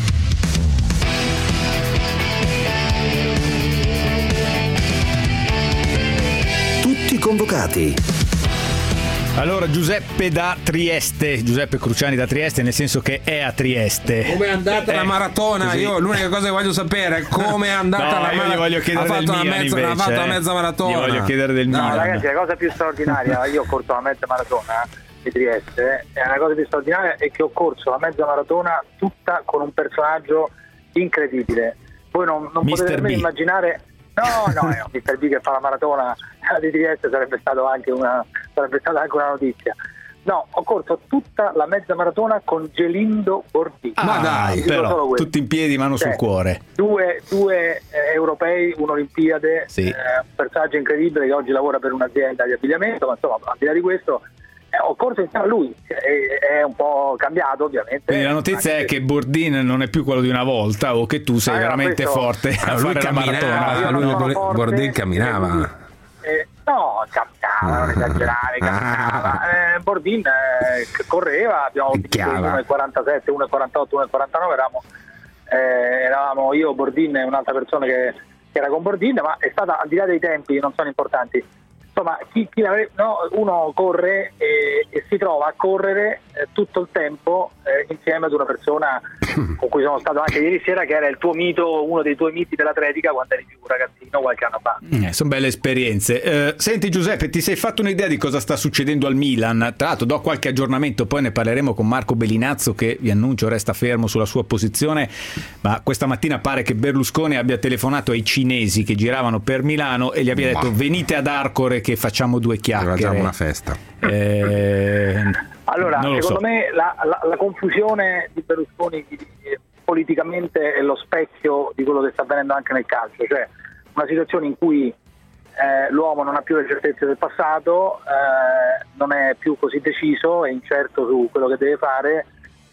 Tutti convocati. Allora, Giuseppe da Trieste, Giuseppe Cruciani da Trieste, nel senso che è a Trieste. Come è andata eh, la maratona? Così. Io l'unica cosa che voglio sapere è come è andata no, la maratona. Io gli voglio chiedere ha del fatto Milan mezza, invece, ha fatto eh. la mezza maratona. Gli voglio chiedere del no, Milan. Ragazzi, la cosa più straordinaria, io ho corso la mezza maratona di Trieste, e la cosa più straordinaria è che ho corso la mezza maratona tutta con un personaggio incredibile. Voi non, non potete nemmeno immaginare. No, no, è un mister B che fa la maratona di Trieste, sarebbe stato anche una sarebbe stata anche una notizia. No, ho corso tutta la mezza maratona con Gelindo Bordini. Ah, ma dai, però, tutti in piedi, mano cioè, sul cuore. Due, due eh, europei, un'Olimpiade, sì. eh, un personaggio incredibile che oggi lavora per un'azienda di abbigliamento, ma insomma, al di là di questo, eh, ho corso insieme a lui. È, è un po' cambiato, ovviamente. Quindi la notizia anche... è che Bordin non è più quello di una volta, o che tu sei ah, veramente questo... forte a ah, fare la maratona. No, lui Bordin camminava. Eh, no, camminava, non esagerare, camminava. Eh, Bordin eh, correva, abbiamo vinto uno e quarantasette, uno e quarantotto, uno e quarantanove, eravamo, eh, eravamo io, Bordin e un'altra persona che che era con Bordin, ma è stata, al di là dei tempi, non sono importanti. Insomma, chi, chi no, uno corre e, e si trova a correre eh, tutto il tempo eh, insieme ad una persona con cui sono stato anche ieri sera, che era il tuo mito, uno dei tuoi miti dell'atletica quando eri più ragazzino qualche anno fa. Eh, sono belle esperienze. Eh, senti Giuseppe, ti sei fatto un'idea di cosa sta succedendo al Milan? Tra l'altro do qualche aggiornamento, poi ne parleremo con Marco Bellinazzo, che vi annuncio resta fermo sulla sua posizione, ma questa mattina pare che Berlusconi abbia telefonato ai cinesi che giravano per Milano e gli abbia detto ma... venite ad Arcore che facciamo due chiacchiere. Facciamo una festa. Eh, allora, secondo so. me la, la, la confusione di Berlusconi eh, politicamente è lo specchio di quello che sta avvenendo anche nel calcio, cioè una situazione in cui eh, l'uomo non ha più le certezze del passato, eh, non è più così deciso, è incerto su quello che deve fare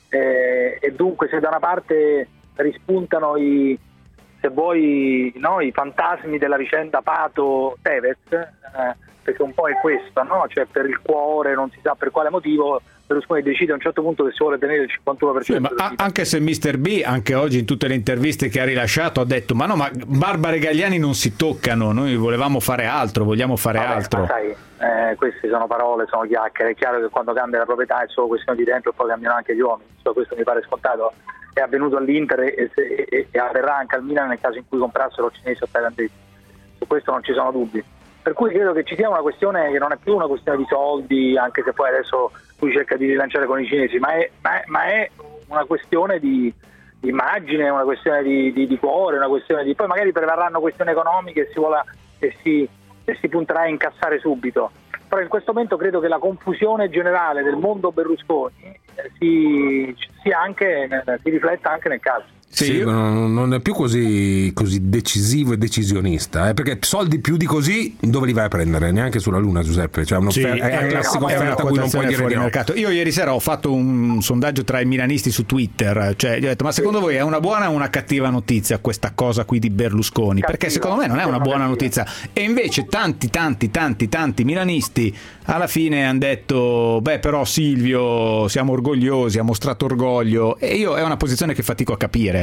eh, e dunque se da una parte rispuntano i, se vuoi, no, i fantasmi della vicenda Pato-Tevez, eh, perché un po' è questo, no? Cioè per il cuore, non si sa per quale motivo, Berlusconi decide a un certo punto che si vuole tenere il cinquantuno per cento. Sì, ma a- anche se mister B, anche oggi in tutte le interviste che ha rilasciato, ha detto ma no, ma Barbara e Galliani non si toccano, noi volevamo fare altro, vogliamo fare Vabbè, altro. Ma sai, eh, queste sono parole, sono chiacchiere, è chiaro che quando cambia la proprietà è solo questione di tempo e poi cambiano anche gli uomini, so, questo mi pare scontato, è avvenuto all'Inter e, e, e, e avverrà anche al Milan nel caso in cui comprassero cinesi o thailandesi, su questo non ci sono dubbi. Per cui credo che ci sia una questione che non è più una questione di soldi, anche se poi adesso lui cerca di rilanciare con i cinesi, ma è, ma è, ma è una questione di, di immagine, una questione di, di, di cuore, una questione di... Poi magari prevarranno questioni economiche e si, vuole, e si, e si punterà a incassare subito. Però in questo momento credo che la confusione generale del mondo Berlusconi eh, si, sia anche, si rifletta anche nel calcio. Sì, sì, non, non è più così, così decisivo e decisionista, eh, perché soldi più di così dove li vai a prendere? Neanche sulla Luna, Giuseppe, cioè sì, è, è, è classica offerta a cui non puoi dire fuori no. mercato. Io ieri sera ho fatto un sondaggio tra i milanisti su Twitter, cioè gli ho detto ma secondo voi è una buona o una cattiva notizia questa cosa qui di Berlusconi? Cattiva, perché secondo me non è una buona notizia, e invece tanti tanti tanti tanti milanisti alla fine hanno detto beh però Silvio siamo orgogliosi, ha mostrato orgoglio, e io è una posizione che fatico a capire.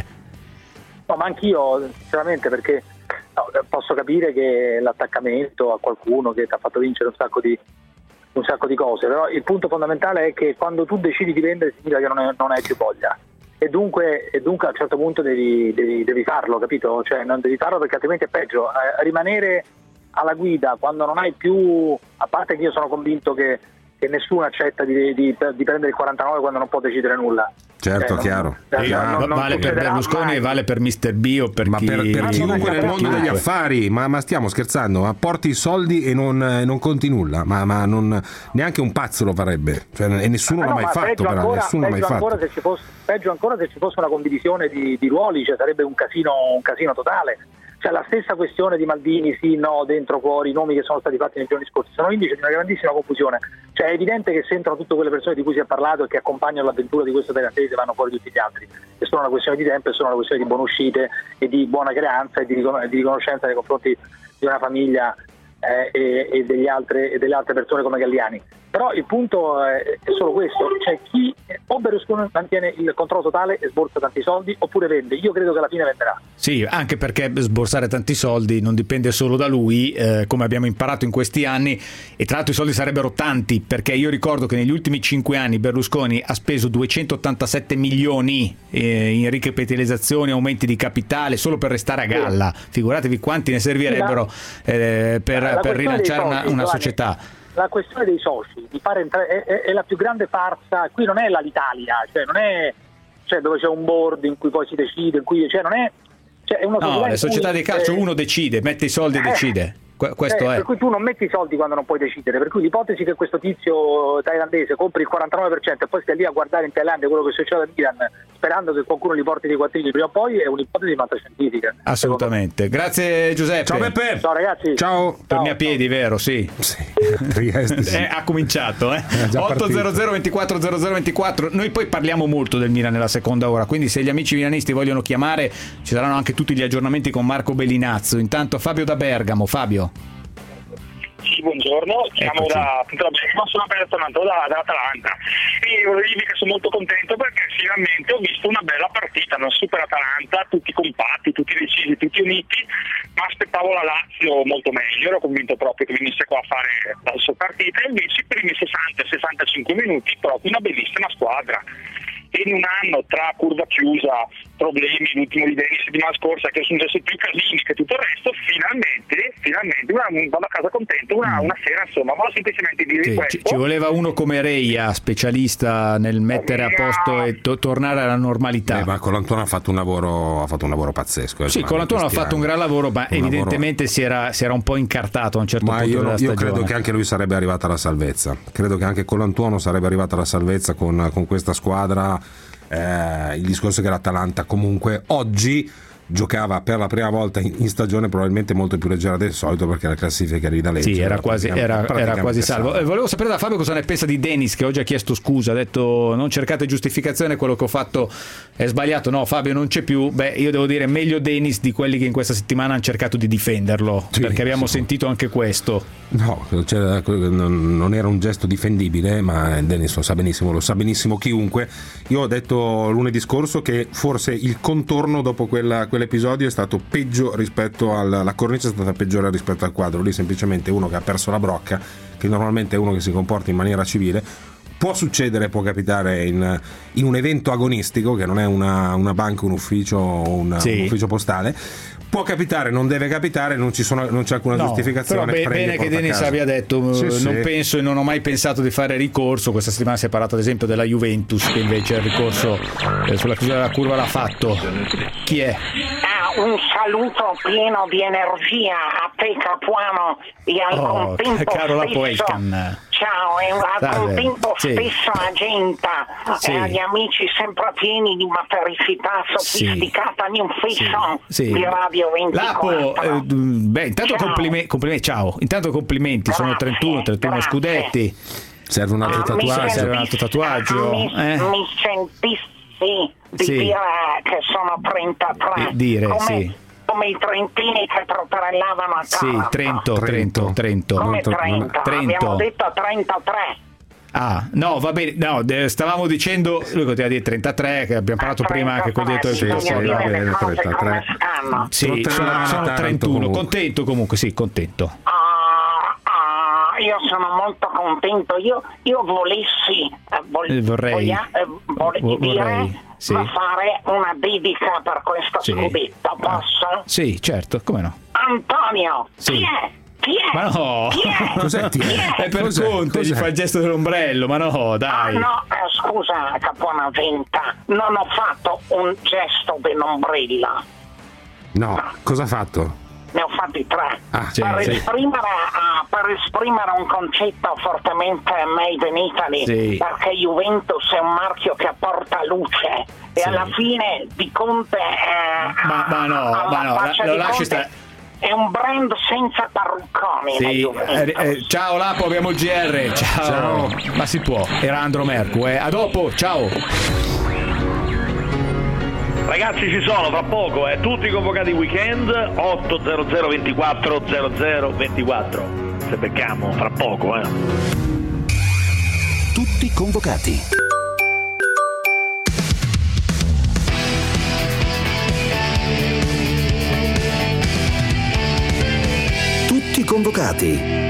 No, ma anch'io sinceramente, perché no, posso capire che l'attaccamento a qualcuno che ti ha fatto vincere un sacco di un sacco di cose, però il punto fondamentale è che quando tu decidi di vendere significa che non hai, non hai più voglia, e dunque, e dunque a un certo punto devi, devi, devi farlo, capito? Cioè non devi farlo perché altrimenti è peggio. Eh, rimanere alla guida quando non hai più, a parte che io sono convinto che, che nessuno accetta di, di, di prendere il quarantanove quando non può decidere nulla. Certo, eh, chiaro. Non, Io, non, non vale per Berlusconi mai. E vale per mister B o per ma chi... per, per chiunque nel mondo degli chiunque. affari, ma, ma stiamo scherzando, ma porti i soldi e non, eh, non conti nulla, ma, ma non, neanche un pazzo lo farebbe, cioè, e nessuno ah, l'ha no, mai ma fatto, però, ancora, nessuno l'ha mai ancora fatto. Se ci fosse, peggio ancora se ci fosse una condivisione di, di ruoli, cioè sarebbe un casino, un casino totale. Cioè la stessa questione di Maldini, sì, no, dentro, fuori, i nomi che sono stati fatti nei giorni scorsi sono indice di una grandissima confusione. Cioè è evidente che se entrano tutte quelle persone di cui si è parlato e che accompagnano l'avventura di questo thailandese vanno fuori tutti gli altri. È solo una questione di tempo, è solo una questione di buone uscite e di buona creanza e di, ricon- di riconoscenza nei confronti di una famiglia eh, e, e, degli altre, e delle altre persone come Galliani. Però il punto è, è solo questo, cioè chi o Berlusconi mantiene il controllo totale e sborsa tanti soldi oppure vende. Io credo che alla fine venderà. Sì, anche perché sborsare tanti soldi non dipende solo da lui, eh, come abbiamo imparato in questi anni, e tra l'altro i soldi sarebbero tanti, perché io ricordo che negli ultimi cinque anni Berlusconi ha speso duecentottantasette milioni eh, in ricapitalizzazioni, aumenti di capitale solo per restare a galla. Figuratevi quanti ne servirebbero eh, per, per rilanciare una, una società. La questione dei soci, di fare entrare, è, è, è la più grande farsa. Qui non è l'Italia, cioè non è, cioè dove c'è un board in cui poi si decide, in cui, cioè non è, cioè è una no, le società di calcio eh, uno decide, mette i soldi e eh, decide. Questo eh, è. Per cui tu non metti i soldi quando non puoi decidere, per cui l'ipotesi che questo tizio thailandese compri il quarantanove per cento e poi stia lì a guardare in Thailandia quello che succede al Milan sperando che qualcuno gli porti dei quattrini prima o poi è un'ipotesi fantascientifica. Assolutamente. Grazie Giuseppe. Ciao Peppe. Ciao ragazzi. Ciao. Torni a piedi, vero? Sì. Sì. Trieste, sì. Eh, ha cominciato, eh. già otto zero zero ventiquattro zero zero ventiquattro. Noi poi parliamo molto del Milan nella seconda ora, quindi se gli amici milanisti vogliono chiamare ci saranno anche tutti gli aggiornamenti con Marco Bellinazzo. Intanto Fabio da Bergamo. Fabio. Sì, buongiorno, siamo Eccoci. da Bergamo, sono appena tornato da, dall'Atalanta e volevo dirvi che sono molto contento perché finalmente ho visto una bella partita, una super Atalanta, tutti compatti, tutti decisi, tutti uniti, ma aspettavo la Lazio molto meglio, ero convinto proprio che venisse qua a fare la sua partita e invece i primi sessanta sessantacinque minuti proprio una bellissima squadra. E in un anno tra curva chiusa, problemi, l'ultimo di Denis settimana scorsa che sono già più casini che tutto il resto, finalmente, finalmente una, vado a casa contento, una, una sera insomma, volevo semplicemente dire Sì, questo. ci, ci voleva uno come Reia, specialista nel mettere a posto e to- tornare alla normalità. Eh, ma Colantuono ha fatto un lavoro, ha fatto un lavoro pazzesco. Eh, Sì, Colantuono ha fatto un gran lavoro, ma Un evidentemente Si, era, si era un po' incartato a un certo Ma punto io, della io stagione. credo che anche lui sarebbe arrivato alla salvezza. Credo che anche Colantuono sarebbe arrivato alla salvezza con, con questa squadra. Eh, il discorso è che l'Atalanta comunque oggi giocava per la prima volta in, in stagione probabilmente molto più leggera del solito perché la classifica era da legge. Sì, era quasi, era, era quasi salvo. Eh, volevo sapere da Fabio cosa ne pensa di Denis, che oggi ha chiesto scusa, ha detto non cercate giustificazione, quello che ho fatto è sbagliato. No, Fabio non c'è più. Beh, io devo dire meglio Denis di quelli che in questa settimana hanno cercato di difenderlo, sì, perché abbiamo sì. sentito anche questo. No, cioè, non era un gesto difendibile, ma Denis lo sa benissimo, lo sa benissimo chiunque. Io ho detto lunedì scorso che forse il contorno dopo quella, quell'episodio è stato peggio rispetto al, la cornice è stata peggiore rispetto al quadro. Lì semplicemente uno che ha perso la brocca, che normalmente è uno che si comporta in maniera civile. Può succedere, può capitare in, in un evento agonistico che non è una, una banca, un ufficio, un, sì. un ufficio postale. Può capitare, non deve capitare, non ci sono, non c'è alcuna no, giustificazione. Però be- bene che Denis abbia detto sì, non sì. penso e non ho mai pensato di fare ricorso. Questa settimana si è parlato ad esempio della Juventus che invece il ricorso eh, sulla chiusura della curva l'ha fatto. Chi è? Ah, un saluto pieno di energia a te Capuano e al oh, contempo caro la stesso. Poelcan. Ciao, e al contempo sì. stesso a Genta sì. e agli amici sempre pieni di materialità sofisticata sì. in fashion sì. Sì. di Radio ventiquattro. Lapo, eh, beh, intanto complimenti, complimenti, ciao. Intanto complimenti, grazie, sono trentuno, trentuno grazie. Scudetti. Serve un altro ah, tatuaggio. Serve un altro tatuaggio. Mi, eh? mi sentissi di sì. dire che sono trentatré. Dire, come, sì. come i trentini che trotterellavano a casa. Sì, Trento, Trento, Trento. Come Trento. Trento? Trento. Abbiamo detto trentatré. Ah, no, va bene, no, stavamo dicendo, lui poteva dire trentatré, che abbiamo parlato prima che col direttore sì, del sì, trentatré. Sì, sono, sono trentuno, comunque. Contento comunque, sì, contento. Ah, ah, io sono molto contento, io, io volessi, eh, vol- eh, vorrei, voglia, eh, vole- vorrei dire, sì. ma fare una dedica per questo sì. scudetto, posso? Ah, sì, certo, come no? Antonio, sì. chi è? Chi è? Ma no, chi è? Cos'è? Chi è? È per Cos'è? Conte, Cos'è? gli fa il gesto dell'ombrello, ma no, dai. Ah, no, eh, scusa Capuano Genta, non ho fatto un gesto dell'ombrella. No, no. Cosa ha fatto? Ne ho fatti tre. Ah, sì, per, sì. esprimere, uh, per esprimere un concetto fortemente made in Italy, sì. perché Juventus è un marchio che apporta luce e sì. alla fine di Conte eh, ma, ma no, ma no, la, lo lasci stare. È un brand senza parrucconi. Sì. Eh, eh, ciao Lapo, abbiamo il G R. Ciao. ciao. Ma si può. Era Andro Mercu. Eh. A dopo. Ciao. Ragazzi, ci sono fra poco. Eh. Tutti convocati weekend otto zero zero ventiquattro zero zero ventiquattro. Se becchiamo fra poco. Eh. Tutti convocati. Convocati.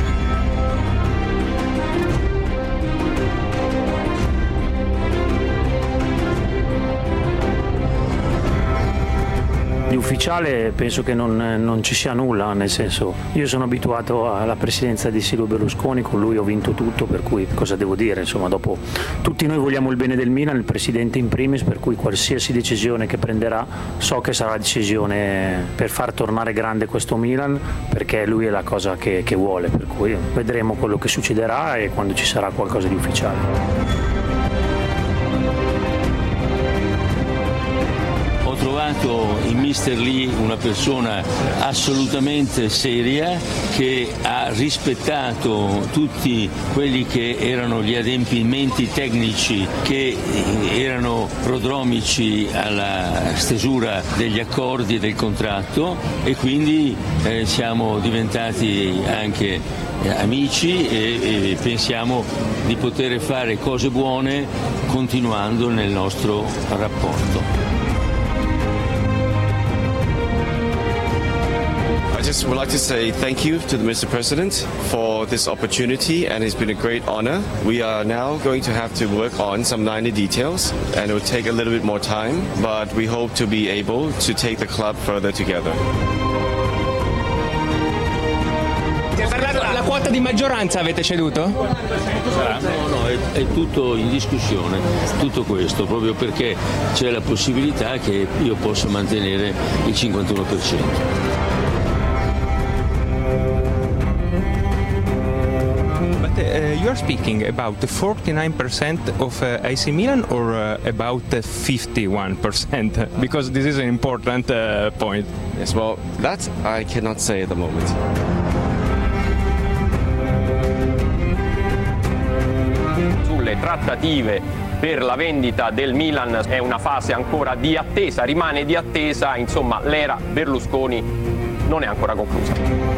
Di ufficiale penso che non, non ci sia nulla, nel senso, io sono abituato alla presidenza di Silvio Berlusconi, con lui ho vinto tutto, per cui cosa devo dire, insomma, dopo tutti noi vogliamo il bene del Milan, il presidente in primis, per cui qualsiasi decisione che prenderà so che sarà decisione per far tornare grande questo Milan, perché lui è la cosa che, che vuole, per cui vedremo quello che succederà e quando ci sarà qualcosa di ufficiale. trovato in mister Lee una persona assolutamente seria, che ha rispettato tutti quelli che erano gli adempimenti tecnici che erano prodromici alla stesura degli accordi e del contratto, e quindi eh, siamo diventati anche eh, amici e, e pensiamo di poter fare cose buone continuando nel nostro rapporto. I just would like to say thank you to the Mister President for this opportunity, and it's been a great honor. We are now going to have to work on some minor details, and it will take a little bit more time, but we hope to be able to take the club further together. La, la quota di maggioranza avete ceduto? No, no, è, è tutto in discussione, tutto questo, proprio perché c'è la possibilità che io possa mantenere il cinquantuno per cento. Uh, you are speaking about the forty-nine percent of uh, A C Milan or uh, about uh, fifty-one percent? Because this is an important uh, point. Yes, well, that I cannot say at the moment. Sulle trattative per la vendita del Milan è una fase ancora di attesa, rimane di attesa, insomma l'era Berlusconi non è ancora conclusa.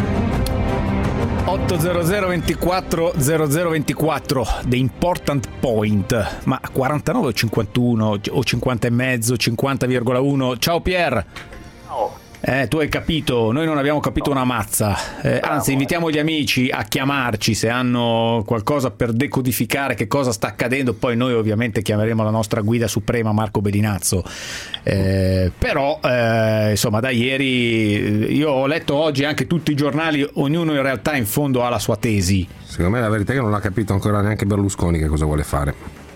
otto zero zero ventiquattro zero zero ventiquattro The Important Point, ma quarantanove o cinquantuno o cinquanta e mezzo, cinquanta virgola uno. Ciao Pier. Ciao. Eh, tu hai capito, noi non abbiamo capito una mazza, eh, anzi invitiamo gli amici a chiamarci se hanno qualcosa per decodificare che cosa sta accadendo, poi noi ovviamente chiameremo la nostra guida suprema Marco Bellinazzo, eh, però eh, insomma da ieri io ho letto oggi anche tutti i giornali, ognuno in realtà in fondo ha la sua tesi. Secondo me la verità è che non l'ha capito ancora neanche Berlusconi che cosa vuole fare.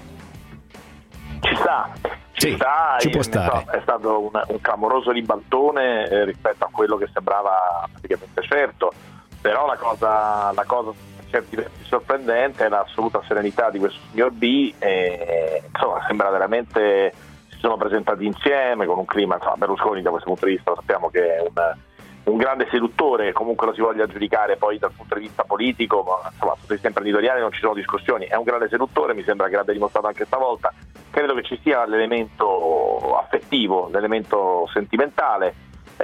Ci sta. Sì, sta, ci può stare. È stato un, un clamoroso ribaltone eh, rispetto a quello che sembrava praticamente certo, però la cosa, la cosa per certi versi sorprendente è l'assoluta serenità di questo signor B, e insomma sembra veramente si sono presentati insieme con un clima, insomma Berlusconi da questo punto di vista sappiamo che è un, un grande seduttore, comunque lo si voglia giudicare poi dal punto di vista politico, ma insomma sul punto di vista imprenditoriale non ci sono discussioni, è un grande seduttore, mi sembra che l'abbia dimostrato anche stavolta. Credo che ci sia l'elemento affettivo, l'elemento sentimentale,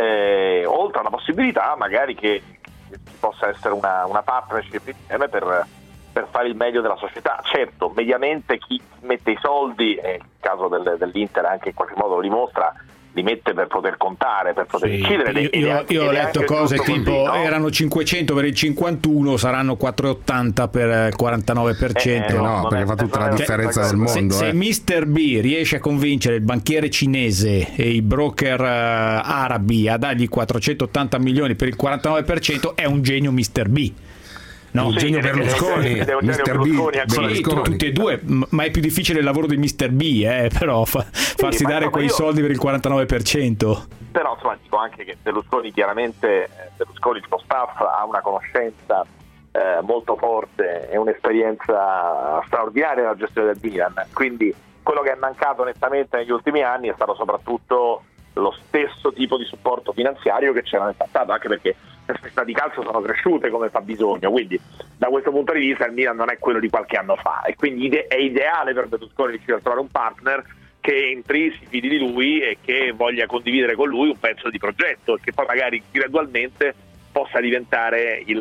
eh, oltre alla possibilità magari che, che ci possa essere una, una partnership insieme per, per fare il meglio della società. Certo, mediamente chi mette i soldi, e il caso del, dell'Inter anche in qualche modo lo dimostra, li mette per poter contare, per poter sì, incidere. Io, io, io ho letto cose tipo così, no? Erano cinquecento per il cinquantuno, saranno quattrocentottanta per il quarantanove per cento. Eh, no, perché fa tutta la differenza del mondo. Se, eh. se mister B riesce a convincere il banchiere cinese e i broker uh, arabi a dargli quattrocentottanta milioni per il quarantanove per cento, è un genio mister B. No, un genio Berlusconi, mister B, sì, tutti e due, ma è più difficile il lavoro di mister B, eh, però fa, farsi sì, dare quei io... soldi per il quarantanove per cento. Però insomma dico anche che Berlusconi chiaramente, Berlusconi il suo staff ha una conoscenza eh, molto forte e un'esperienza straordinaria nella gestione del Milan, quindi quello che è mancato nettamente negli ultimi anni è stato soprattutto lo stesso tipo di supporto finanziario che c'era nel passato, anche perché le società di calcio sono cresciute come fa bisogno, quindi da questo punto di vista il Milan non è quello di qualche anno fa e quindi ide- è ideale per Berlusconi riuscire a trovare un partner che entri, si fidi di lui e che voglia condividere con lui un pezzo di progetto e che poi magari gradualmente possa diventare il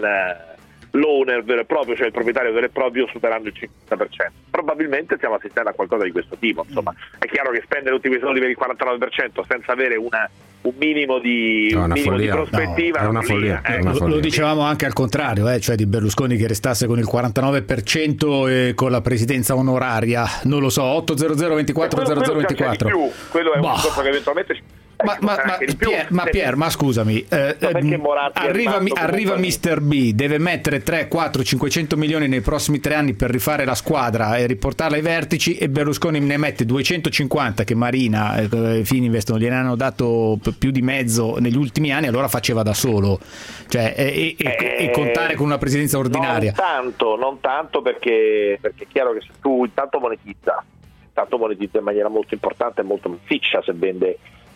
l'owner vero e proprio, cioè il proprietario vero e proprio, superando il cinquanta per cento. Probabilmente stiamo assistendo a qualcosa di questo tipo, insomma è chiaro che spendere tutti quei soldi per il quarantanove per cento senza avere una, un minimo di, no, un minimo follia, di prospettiva no, è una follia, follia. È una follia. Lo dicevamo anche al contrario, eh, cioè di Berlusconi che restasse con il quarantanove per cento e con la presidenza onoraria, non lo so. Otto zero zero ventiquattro zero zero ventiquattro. Più. Quello è un bah. discorso che eventualmente ci... Ma, ma, ma, Pier, ma Pier, ma scusami, eh, eh, arriva, arriva mister B, deve mettere tre, quattro, cinquecento milioni nei prossimi tre anni per rifare la squadra e riportarla ai vertici, e Berlusconi ne mette duecentocinquanta che Marina e eh, Fininvest non gliene hanno dato più di mezzo negli ultimi anni, allora faceva da solo, cioè, e, e, eh, e contare con una presidenza ordinaria. Non tanto, non tanto perché, perché è chiaro che se tu intanto monetizza, intanto monetizza in maniera molto importante e molto massiccia se vende se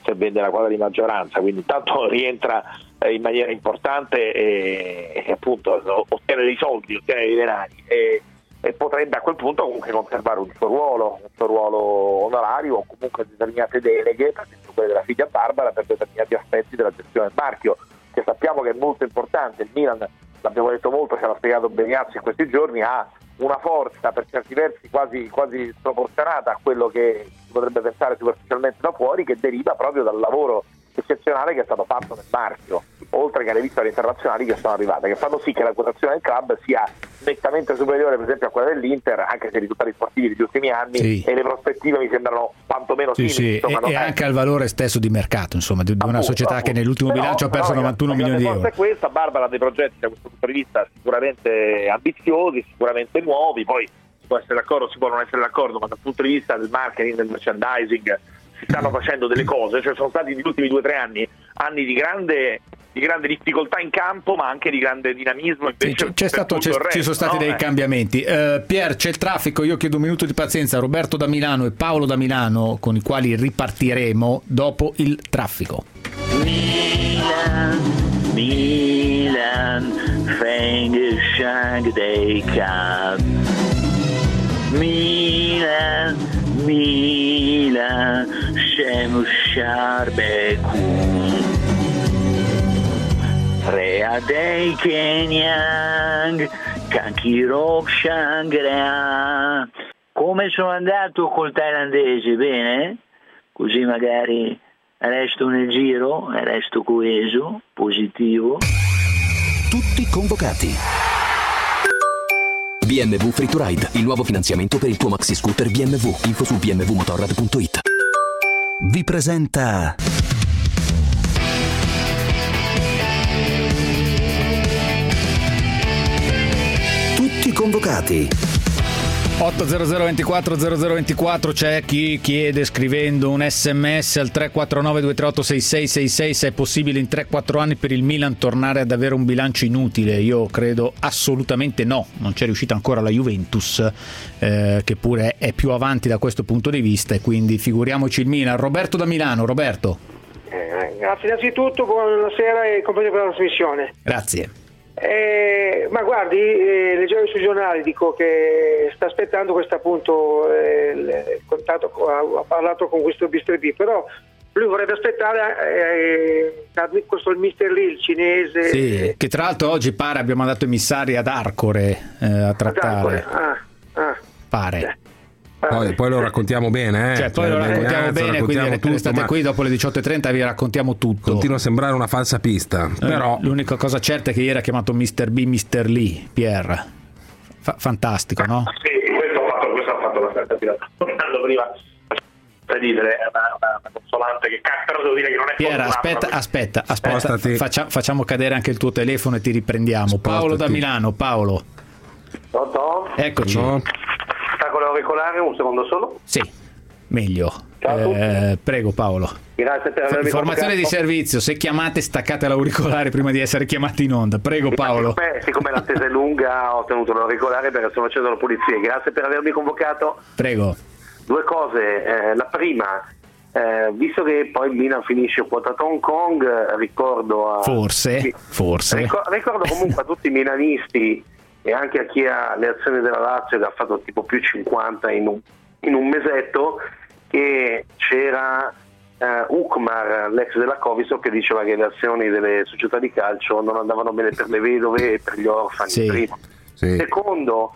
e vende la quota di maggioranza, quindi intanto rientra eh, in maniera importante e, e appunto ottiene dei soldi, ottiene dei denari e, e potrebbe a quel punto comunque conservare un suo ruolo, un suo ruolo onorario o comunque determinate deleghe, per esempio quelle della figlia Barbara, per determinati aspetti della gestione del marchio, che sappiamo che è molto importante. Il Milan, l'abbiamo detto molto, ce l'ha spiegato Beniazzi in questi giorni, ha una forza per certi versi quasi, quasi sproporzionata a quello che si potrebbe pensare superficialmente da fuori, che deriva proprio dal lavoro eccezionale che è stato fatto nel marchio, oltre che alle vittorie internazionali che sono arrivate, che fanno sì che la quotazione del club sia nettamente superiore per esempio a quella dell'Inter, anche se i risultati sportivi degli ultimi anni sì. e le prospettive mi sembrano quantomeno sì, simili. Sì. Insomma, e, e anche al valore stesso di mercato, insomma, di, appunto, una società appunto. che nell'ultimo però, bilancio ha perso però, novantuno milioni di euro. La cosa è questa, Barbara ha dei progetti da questo punto di vista sicuramente ambiziosi, sicuramente nuovi, poi si può essere d'accordo, si può non essere d'accordo, ma dal punto di vista del marketing, del merchandising si stanno facendo delle cose, cioè sono stati negli ultimi due o tre anni anni di grande di grande difficoltà in campo, ma anche di grande dinamismo. Invece sì, c'è stato, c'è, resto, ci sono stati no? dei eh. cambiamenti. Uh, Pier, c'è il traffico, io chiedo un minuto di pazienza. Roberto da Milano e Paolo da Milano, con i quali ripartiremo dopo il traffico. Milan, Milan, Fängeshank Day Cup. Milan, Milan, Shemu Sharbekun. Rea Dei Kenyang, Kankirok Shangrea. Come sono andato col thailandese? Bene? Così magari resto nel giro, resto coeso, positivo. Tutti convocati. B M W Free to Ride, il nuovo finanziamento per il tuo maxi scooter B M W. Info su b m w motorrad punto it. Vi presenta Tutti convocati. otto zero zero ventiquattro zero zero ventiquattro, c'è chi chiede scrivendo un sms al tre quattro nove due tre otto sei sei sei sei se è possibile in tre quattro anni per il Milan tornare ad avere un bilancio inutile. Io credo assolutamente no, non c'è riuscita ancora la Juventus, eh, che pure è più avanti da questo punto di vista, e quindi figuriamoci il Milan. Roberto da Milano. Roberto. Eh, grazie innanzitutto, buonasera e complimenti per la trasmissione. Grazie. Eh, ma guardi, eh, leggevo sui giornali, dico che sta aspettando questo appunto eh, il contatto, ha, ha parlato con questo mister B, però lui vorrebbe aspettare eh, questo il mister Lee, il cinese. Sì, che tra l'altro oggi pare abbia mandato emissari ad Arcore eh, a trattare. Ad ah, ah. Pare. Eh. Poi, poi lo raccontiamo bene, eh? Cioè, poi cioè, lo raccontiamo eh, bene, raccontiamo quindi tutto, restate qui dopo le diciotto e trenta, vi raccontiamo tutto. Continua a sembrare una falsa pista, eh, però l'unica cosa certa è che ieri ha chiamato mister B mister Lee, Pierre. Fa- fantastico, no? Sì, questo ha fatto, questo ha fatto una certa tirata prima. Per dire, è una, una, una consolante che però devo dire che non è Pierre, aspetta, aspetta, aspetta, Faccia, facciamo cadere anche il tuo telefono e ti riprendiamo. Spostati. Paolo da Milano, Paolo. Pronto? Eccoci. No. Sta con l'auricolare, un secondo solo? Sì, meglio. Ciao a tutti. Eh, prego Paolo. Grazie per avermi Informazione convocato. di servizio, se chiamate staccate l'auricolare prima di essere chiamati in onda. Prego Paolo. Beh, siccome l'attesa è lunga ho tenuto l'auricolare perché sto facendo la pulizia. Grazie per avermi convocato. Prego. Due cose, eh, la prima, eh, visto che poi il Milan finisce quotato a Hong Kong, eh, ricordo a... Forse, sì, forse. Ricordo, ricordo comunque a tutti i milanisti e anche a chi ha le azioni della Lazio che ha fatto tipo più cinquanta in un, in un mesetto, che c'era eh, Ukmar, l'ex della Coviso, che diceva che le azioni delle società di calcio non andavano bene per le vedove e per gli orfani. Sì, primo. sì. Secondo,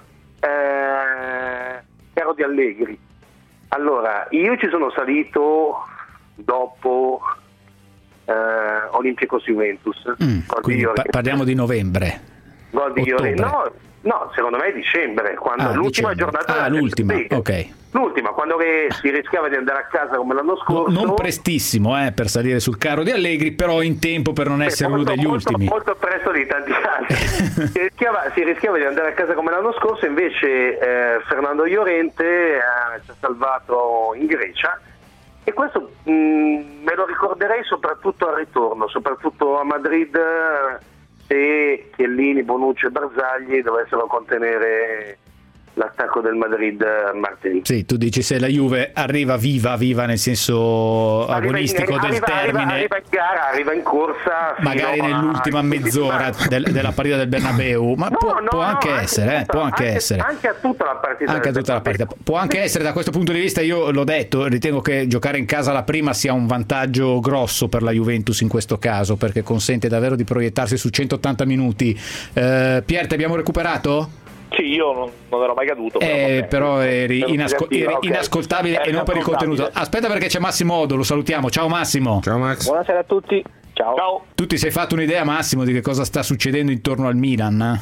eh, caro Di Allegri, allora io ci sono salito dopo eh, Olimpiakos Juventus. Mm, quindi pa- parliamo di novembre. Gol di Iore. No, no, secondo me è dicembre, quando ah, l'ultima dicembre. giornata ah, della l'ultima, League. ok. L'ultima, quando che si rischiava di andare a casa come l'anno scorso. No, non prestissimo eh, per salire sul carro di Allegri, però in tempo per non essere molto, uno degli molto, ultimi. Molto presto di tanti anni. si, rischiava, si rischiava di andare a casa come l'anno scorso, invece eh, Fernando Llorente eh, ci ha salvato in Grecia. E questo mh, me lo ricorderei soprattutto al ritorno, soprattutto a Madrid, se Chiellini, Bonucci e Barzagli dovessero contenere l'attacco del Madrid martedì. Sì, tu dici se la Juve arriva viva, viva nel senso arriva agonistico in, del arriva, termine, arriva, arriva in gara, arriva in corsa, magari nell'ultima mezz'ora del, della partita del Bernabeu, ma no, può, no, può anche no, essere, anche, eh, può anche, anche essere, anche a tutta la partita, anche a tutta la partita, può anche essere. Da questo punto di vista, io l'ho detto, ritengo che giocare in casa la prima sia un vantaggio grosso per la Juventus in questo caso, perché consente davvero di proiettarsi su centottanta minuti. eh, Pier, ti abbiamo recuperato? Sì, io non, non ero mai caduto. Eh, però, però eri, inasco- eri okay. inascoltabile È e non per il contenuto. Aspetta, perché c'è Massimo Odo, lo salutiamo. Ciao Massimo. Ciao Max. Buonasera a tutti. Ciao. Ciao. Tu ti sei fatto un'idea, Massimo, di che cosa sta succedendo intorno al Milan?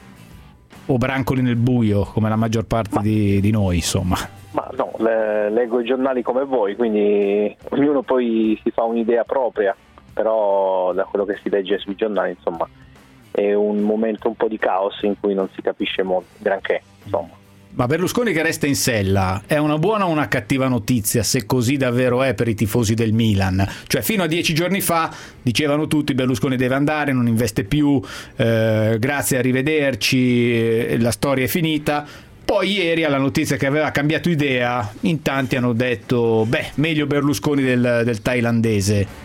O brancoli nel buio, come la maggior parte ma, di, di noi, insomma? Ma no, le, leggo i giornali come voi, quindi ognuno poi si fa un'idea propria, però da quello che si legge sui giornali, insomma, è un momento un po' di caos in cui non si capisce molto, granché, insomma. Ma Berlusconi che resta in sella è una buona o una cattiva notizia, se così davvero è per i tifosi del Milan? Cioè, fino a dieci giorni fa dicevano tutti Berlusconi deve andare, non investe più, eh, grazie, arrivederci, eh, la storia è finita. Poi ieri alla notizia che aveva cambiato idea, in tanti hanno detto beh, meglio Berlusconi del, del thailandese.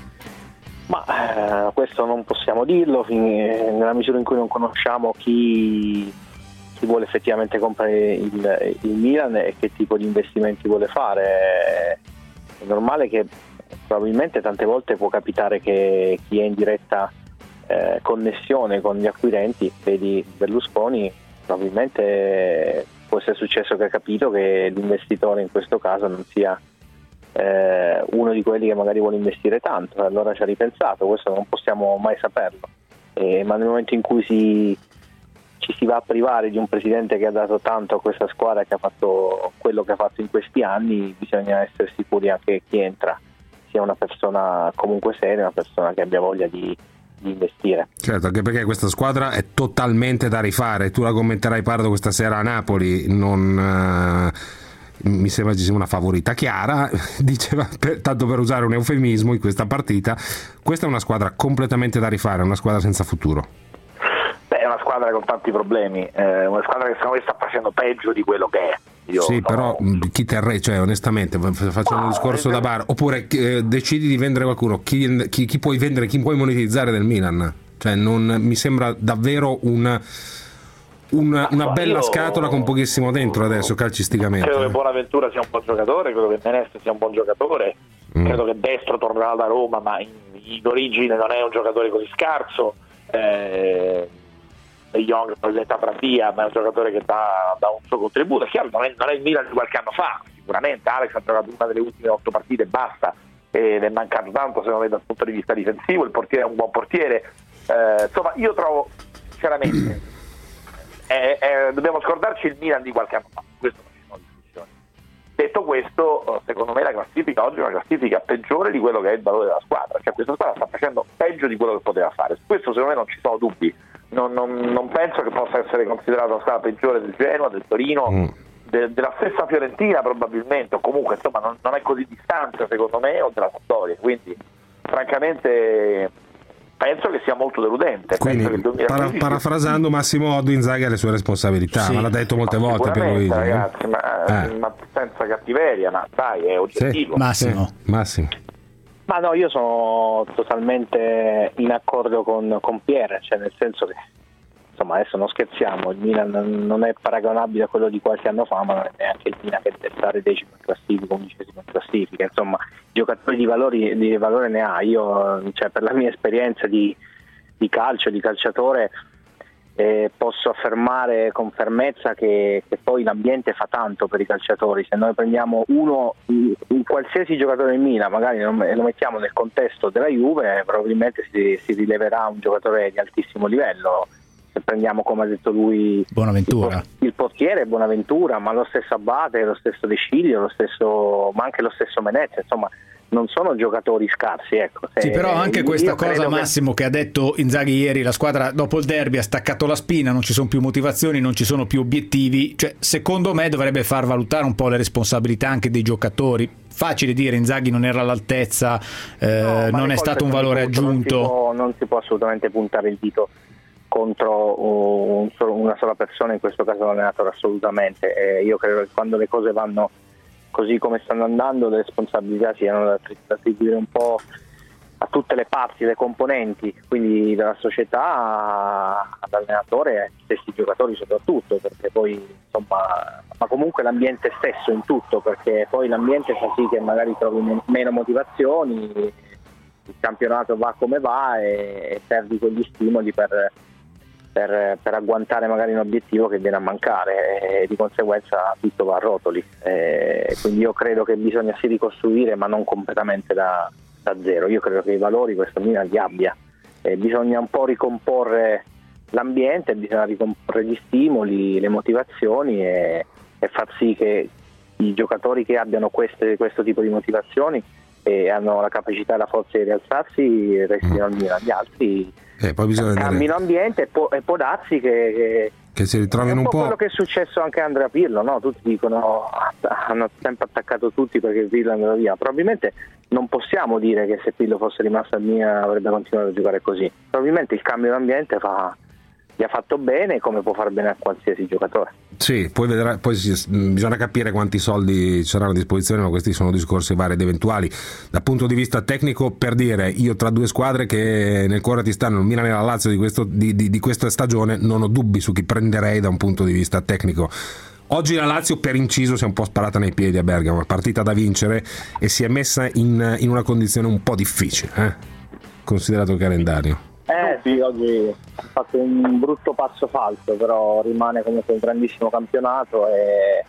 Ma eh, questo non possiamo dirlo fin, nella misura in cui non conosciamo chi, chi vuole effettivamente comprare il, il Milan e che tipo di investimenti vuole fare. È normale che probabilmente tante volte può capitare che chi è in diretta eh, connessione con gli acquirenti, vedi Berlusconi, probabilmente può essere successo che ha capito che l'investitore in questo caso non sia Eh, uno di quelli che magari vuole investire tanto, allora ci ha ripensato. Questo non possiamo mai saperlo, eh, ma nel momento in cui si, ci si va a privare di un presidente che ha dato tanto a questa squadra, che ha fatto quello che ha fatto in questi anni, bisogna essere sicuri anche che chi entra sia una persona comunque seria, una persona che abbia voglia di, di investire. Certo, anche perché questa squadra è totalmente da rifare. Tu la commenterai, Pardo, questa sera a Napoli, non... Uh... mi sembra ci sia una favorita chiara, diceva, per, tanto per usare un eufemismo in questa partita. Questa è una squadra completamente da rifare, una squadra senza futuro. Beh, è una squadra con tanti problemi, eh, una squadra che secondo me sta facendo peggio di quello che è. Io sì, no. Però chi terrei, cioè onestamente facciamo no, un discorso da bar, oppure eh, decidi di vendere qualcuno, chi, chi, chi puoi vendere, chi puoi monetizzare del Milan? Cioè non mi sembra davvero un Una, una bella io, scatola con pochissimo dentro adesso calcisticamente. Credo che Bonaventura sia un buon giocatore, credo che Meneste sia un buon giocatore, mm. credo che Destro tornerà da Roma, ma in, in origine non è un giocatore così scarso. eh, De Jong probabilmente avrà via, ma è un giocatore che dà, dà un suo contributo. È chiaro, non è, non è il Milan di qualche anno fa, sicuramente Alex ha giocato una delle ultime otto partite e basta, ed è mancato tanto secondo me dal punto di vista difensivo. Il portiere è un buon portiere, eh, insomma io trovo sinceramente Eh, eh, dobbiamo scordarci il Milan di qualche anno fa, questo non ci sono discussioni. Detto questo, secondo me la classifica oggi è una classifica peggiore di quello che è il valore della squadra, cioè questa squadra sta facendo peggio di quello che poteva fare. Su questo secondo me non ci sono dubbi, non, non, non penso che possa essere considerata la squadra peggiore del Genoa, del Torino, mm. de, della stessa Fiorentina probabilmente, o comunque insomma non, non è così distante secondo me, o della Sampdoria, quindi francamente penso che sia molto deludente. Quindi, penso che para, parafrasando Massimo Oddo, Inzaghi ha le sue responsabilità, sì, ma l'ha detto molte volte per lui, ragazzi, ma, eh. ma senza cattiveria, ma dai, è oggettivo. Sì, Massimo. Sì, Massimo. Ma no, io sono totalmente in accordo con, con Pierre, cioè nel senso che insomma adesso non scherziamo, il Milan non è paragonabile a quello di qualche anno fa, ma non è neanche il Milan che deve stare decimo in classifica, undicesimo in classifica, insomma giocatori di, valori, di valore ne ha. Io, cioè, per la mia esperienza di, di calcio, di calciatore, eh, posso affermare con fermezza che, che poi l'ambiente fa tanto per i calciatori. Se noi prendiamo uno, un qualsiasi giocatore del Milan, magari lo mettiamo nel contesto della Juve, probabilmente si, si rileverà un giocatore di altissimo livello. Se prendiamo, come ha detto lui, Bonaventura, il, il portiere Bonaventura, ma lo stesso Abate, lo stesso De Sciglio, lo stesso, ma anche lo stesso Menezes, insomma non sono giocatori scarsi, ecco. Se, sì, però anche questa cosa, Massimo, che... che ha detto Inzaghi ieri, la squadra dopo il derby ha staccato la spina, non ci sono più motivazioni, non ci sono più obiettivi, cioè secondo me dovrebbe far valutare un po' le responsabilità anche dei giocatori. Facile dire Inzaghi non era all'altezza, eh, no, non è stato un valore aggiunto. Non si, può, non si può assolutamente puntare il dito contro un, una sola persona, in questo caso l'allenatore, assolutamente. Eh, io credo che quando le cose vanno così come stanno andando, le responsabilità siano da attribuire un po' a tutte le parti, le componenti, quindi dalla società all'allenatore e agli stessi giocatori soprattutto, perché poi insomma, ma comunque l'ambiente stesso in tutto, perché poi l'ambiente fa sì che magari trovi meno motivazioni, il campionato va come va e, e perdi quegli stimoli per, per, per agguantare magari un obiettivo che viene a mancare e di conseguenza tutto va a rotoli. E quindi io credo che bisogna sì ricostruire, ma non completamente da da zero. Io credo che i valori questo Milan li abbia, eh, bisogna un po' ricomporre l'ambiente, bisogna ricomporre gli stimoli, le motivazioni e, e far sì che i giocatori che abbiano queste, questo tipo di motivazioni e hanno la capacità e la forza di rialzarsi restino al Milan, gli altri eh, poi bisogna cambino ambiente e può, e può darsi che, che che si ritrovino un po', un po' quello che è successo anche a Andrea Pirlo, no? Tutti dicono hanno sempre attaccato tutti perché Pirlo è andato via. Probabilmente non possiamo dire che se Pirlo fosse rimasto al Milan avrebbe continuato a giocare così. Probabilmente il cambio di ambiente fa, gli ha fatto bene, come può far bene a qualsiasi giocatore. Sì, poi, vedrà, poi si, bisogna capire quanti soldi ci saranno a disposizione, ma questi sono discorsi vari ed eventuali. Dal punto di vista tecnico, per dire, io tra due squadre che nel cuore ti stanno, il Milan e la Lazio di, questo, di, di, di questa stagione, non ho dubbi su chi prenderei da un punto di vista tecnico. Oggi la Lazio per inciso si è un po' sparata nei piedi a Bergamo, partita da vincere e si è messa in, in una condizione un po' difficile, eh? considerato il calendario. Eh sì, oggi ha fatto un brutto passo falso, però rimane comunque un grandissimo campionato e,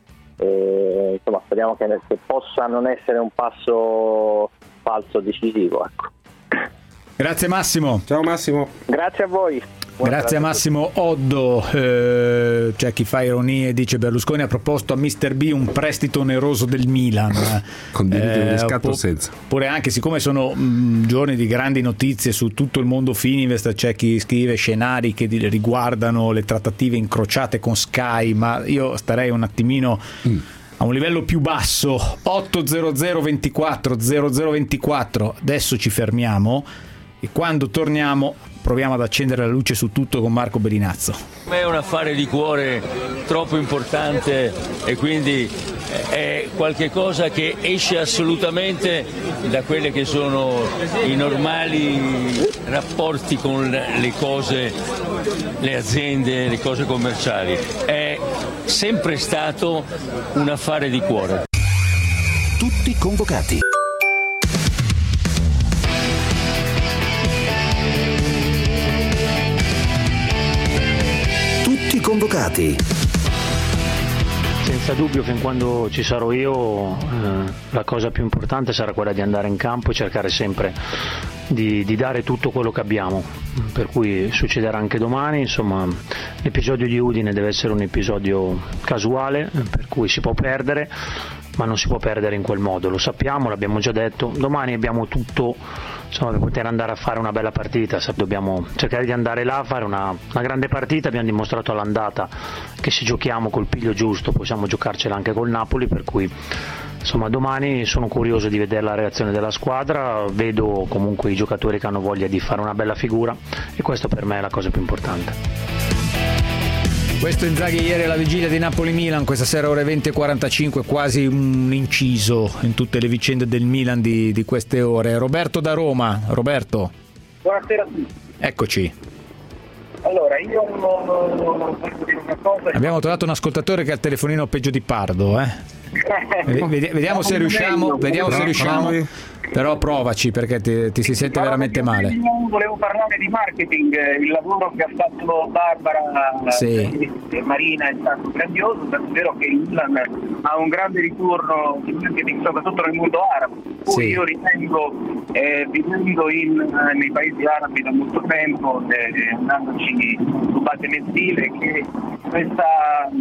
e insomma speriamo che, che possa non essere un passo falso decisivo, ecco. Grazie Massimo. Ciao Massimo. Grazie a voi. Grazie a Massimo Oddo. Eh, c'è chi fa ironie e dice Berlusconi ha proposto a mister B un prestito oneroso del Milan con diritto di riscatto po- senza. Oppure anche siccome sono mh, giorni di grandi notizie su tutto il mondo Fininvest, c'è chi scrive scenari che riguardano le trattative incrociate con Sky, ma io starei un attimino mm. a un livello più basso. Otto zero zero ventiquattro zero zero ventiquattro. Adesso ci fermiamo e quando torniamo proviamo ad accendere la luce su tutto con Marco Bellinazzo. È un affare di cuore troppo importante e quindi è qualche cosa che esce assolutamente da quelle che sono i normali rapporti con le cose, le aziende, le cose commerciali. È sempre stato un affare di cuore. Tutti convocati. Convocati. Senza dubbio, fin quando ci sarò io, eh, la cosa più importante sarà quella di andare in campo e cercare sempre di, di dare tutto quello che abbiamo, per cui succederà anche domani. Insomma, l'episodio di Udine deve essere un episodio casuale, per cui si può perdere, ma non si può perdere in quel modo, lo sappiamo, l'abbiamo già detto. Domani abbiamo tutto, insomma, per poter andare a fare una bella partita. Dobbiamo cercare di andare là a fare una, una grande partita. Abbiamo dimostrato all'andata che se giochiamo col piglio giusto possiamo giocarcela anche col Napoli, per cui insomma domani sono curioso di vedere la reazione della squadra. Vedo comunque i giocatori che hanno voglia di fare una bella figura e questo per me è la cosa più importante. Questo Inzaghi ieri alla vigilia di Napoli-Milan, questa sera ore venti e quarantacinque, quasi un inciso in tutte le vicende del Milan di, di queste ore. Roberto da Roma. Roberto. Buonasera a tutti. Eccoci. Allora, io non voglio dire una cosa. Abbiamo trovato un ascoltatore che ha il telefonino peggio di Pardo, eh? Vediamo se riusciamo, vediamo se riusciamo. Però provaci, perché ti, ti si sente veramente male. Io volevo parlare di marketing, il lavoro che ha fatto Barbara sì. e Marina è stato grandioso, tanto vero che il Milan ha un grande ritorno di marketing soprattutto nel mondo arabo. Poi sì. Io ritengo, eh, vivendo in, nei paesi arabi da molto tempo, eh, andandoci su base mensile, che questa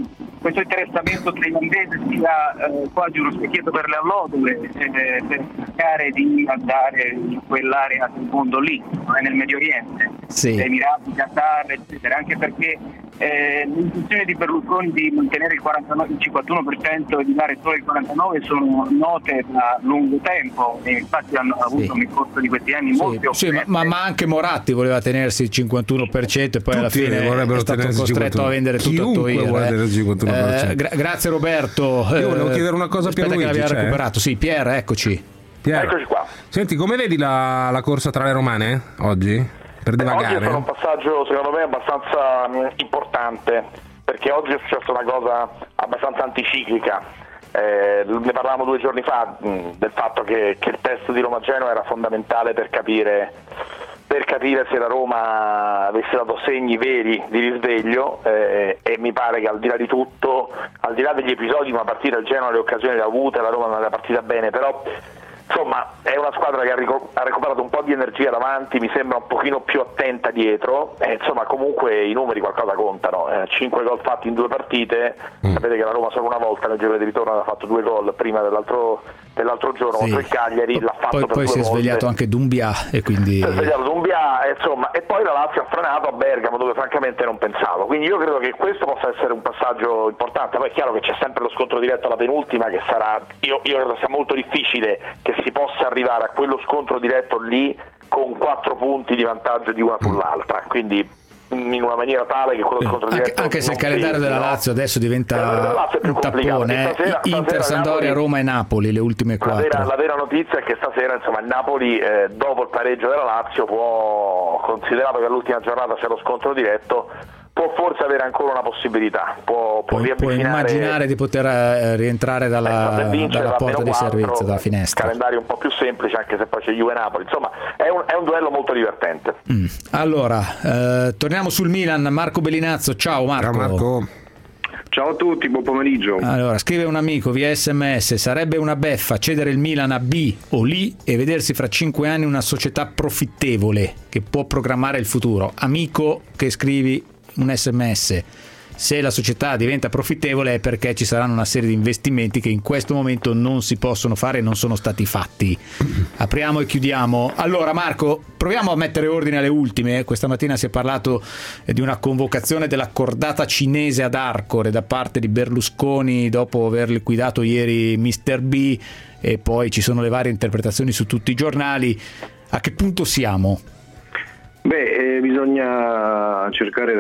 questo interessamento thailandese sia eh, quasi uno specchietto per le allodole, eh, per cercare di andare in quell'area del mondo lì, nel Medio Oriente, sì. Emirati, Qatar, eccetera, anche perché eh, le intenzioni di Berlusconi di mantenere il, quarantanove, il cinquantuno per cento e di dare solo il quarantanove per cento sono note da lungo tempo e infatti hanno avuto sì. nel corso di questi anni sì, molti sì, ma, ma, ma anche Moratti voleva tenersi il cinquantuno per cento e poi alla Tutti fine è stato costretto a vendere tutto a Toir. Eh. Eh, gra- grazie Roberto. Io volevo eh, chiedere una cosa a aspetta Pierluigi, che l'abbiamo cioè... recuperato. Sì, Pier, eccoci. Pier. Eccoci qua. Senti, come vedi la, la corsa tra le romane oggi? Per divagare? Oggi è stato un passaggio secondo me abbastanza mh, importante, perché oggi è successa una cosa abbastanza anticiclica. Eh, ne parlavamo due giorni fa mh, del fatto che, che il test di Roma-Genoa era fondamentale per capire, per capire se la Roma avesse dato segni veri di risveglio eh, e mi pare che al di là di tutto, al di là degli episodi di una partita, il Genoa le occasioni le ha avute, la Roma non è partita bene, però insomma è una squadra che ha, rico- ha recuperato un po' di energia davanti, mi sembra un pochino più attenta dietro, e insomma comunque i numeri qualcosa contano, eh, cinque gol fatti in due partite, mm. sapete che la Roma solo una volta nel giro di ritorno aveva fatto due gol prima dell'altro, dell'altro giorno sì. contro il Cagliari, l'ha fatto poi, per poi due si è volte. svegliato anche Dumbia e quindi Si è svegliato Dumbia, insomma, e poi la Lazio ha frenato a Bergamo dove francamente non pensavo, quindi io credo che questo possa essere un passaggio importante. Poi è chiaro che c'è sempre lo scontro diretto alla penultima che sarà, io, io credo sia molto difficile che si possa arrivare a quello scontro diretto lì con quattro punti di vantaggio di una sull'altra, quindi in una maniera tale che quello scontro anche, diretto anche se il calendario della Lazio adesso diventa Lazio un tappone, stasera, eh. Inter, stasera Sampdoria, Napoli, Roma e Napoli le ultime la vera, quattro. la vera notizia è che stasera insomma il Napoli eh, dopo il pareggio della Lazio può, considerato che all'ultima giornata c'è lo scontro diretto, può forse avere ancora una possibilità, può, può, puoi, puoi immaginare di poter eh, rientrare dalla, eh, dalla porta di servizio, dalla finestra. Calendario un po' più semplice, anche se poi c'è Juve Napoli, insomma è un, è un duello molto divertente. Mm. Allora eh, torniamo sul Milan. Marco Bellinazzo, ciao Marco. Ciao Marco. Ciao a tutti, buon pomeriggio. Allora, scrive un amico via sms: sarebbe una beffa cedere il Milan a B o lì e vedersi fra cinque anni una società profittevole che può programmare il futuro. Amico che scrivi un sms, se la società diventa profittevole è perché ci saranno una serie di investimenti che in questo momento non si possono fare e non sono stati fatti. Apriamo e chiudiamo. Allora Marco, proviamo a mettere ordine alle ultime. Questa mattina si è parlato di una convocazione della cordata cinese ad Arcore da parte di Berlusconi dopo aver liquidato ieri mister B, e poi ci sono le varie interpretazioni su tutti i giornali. A che punto siamo? Beh, eh, bisogna cercare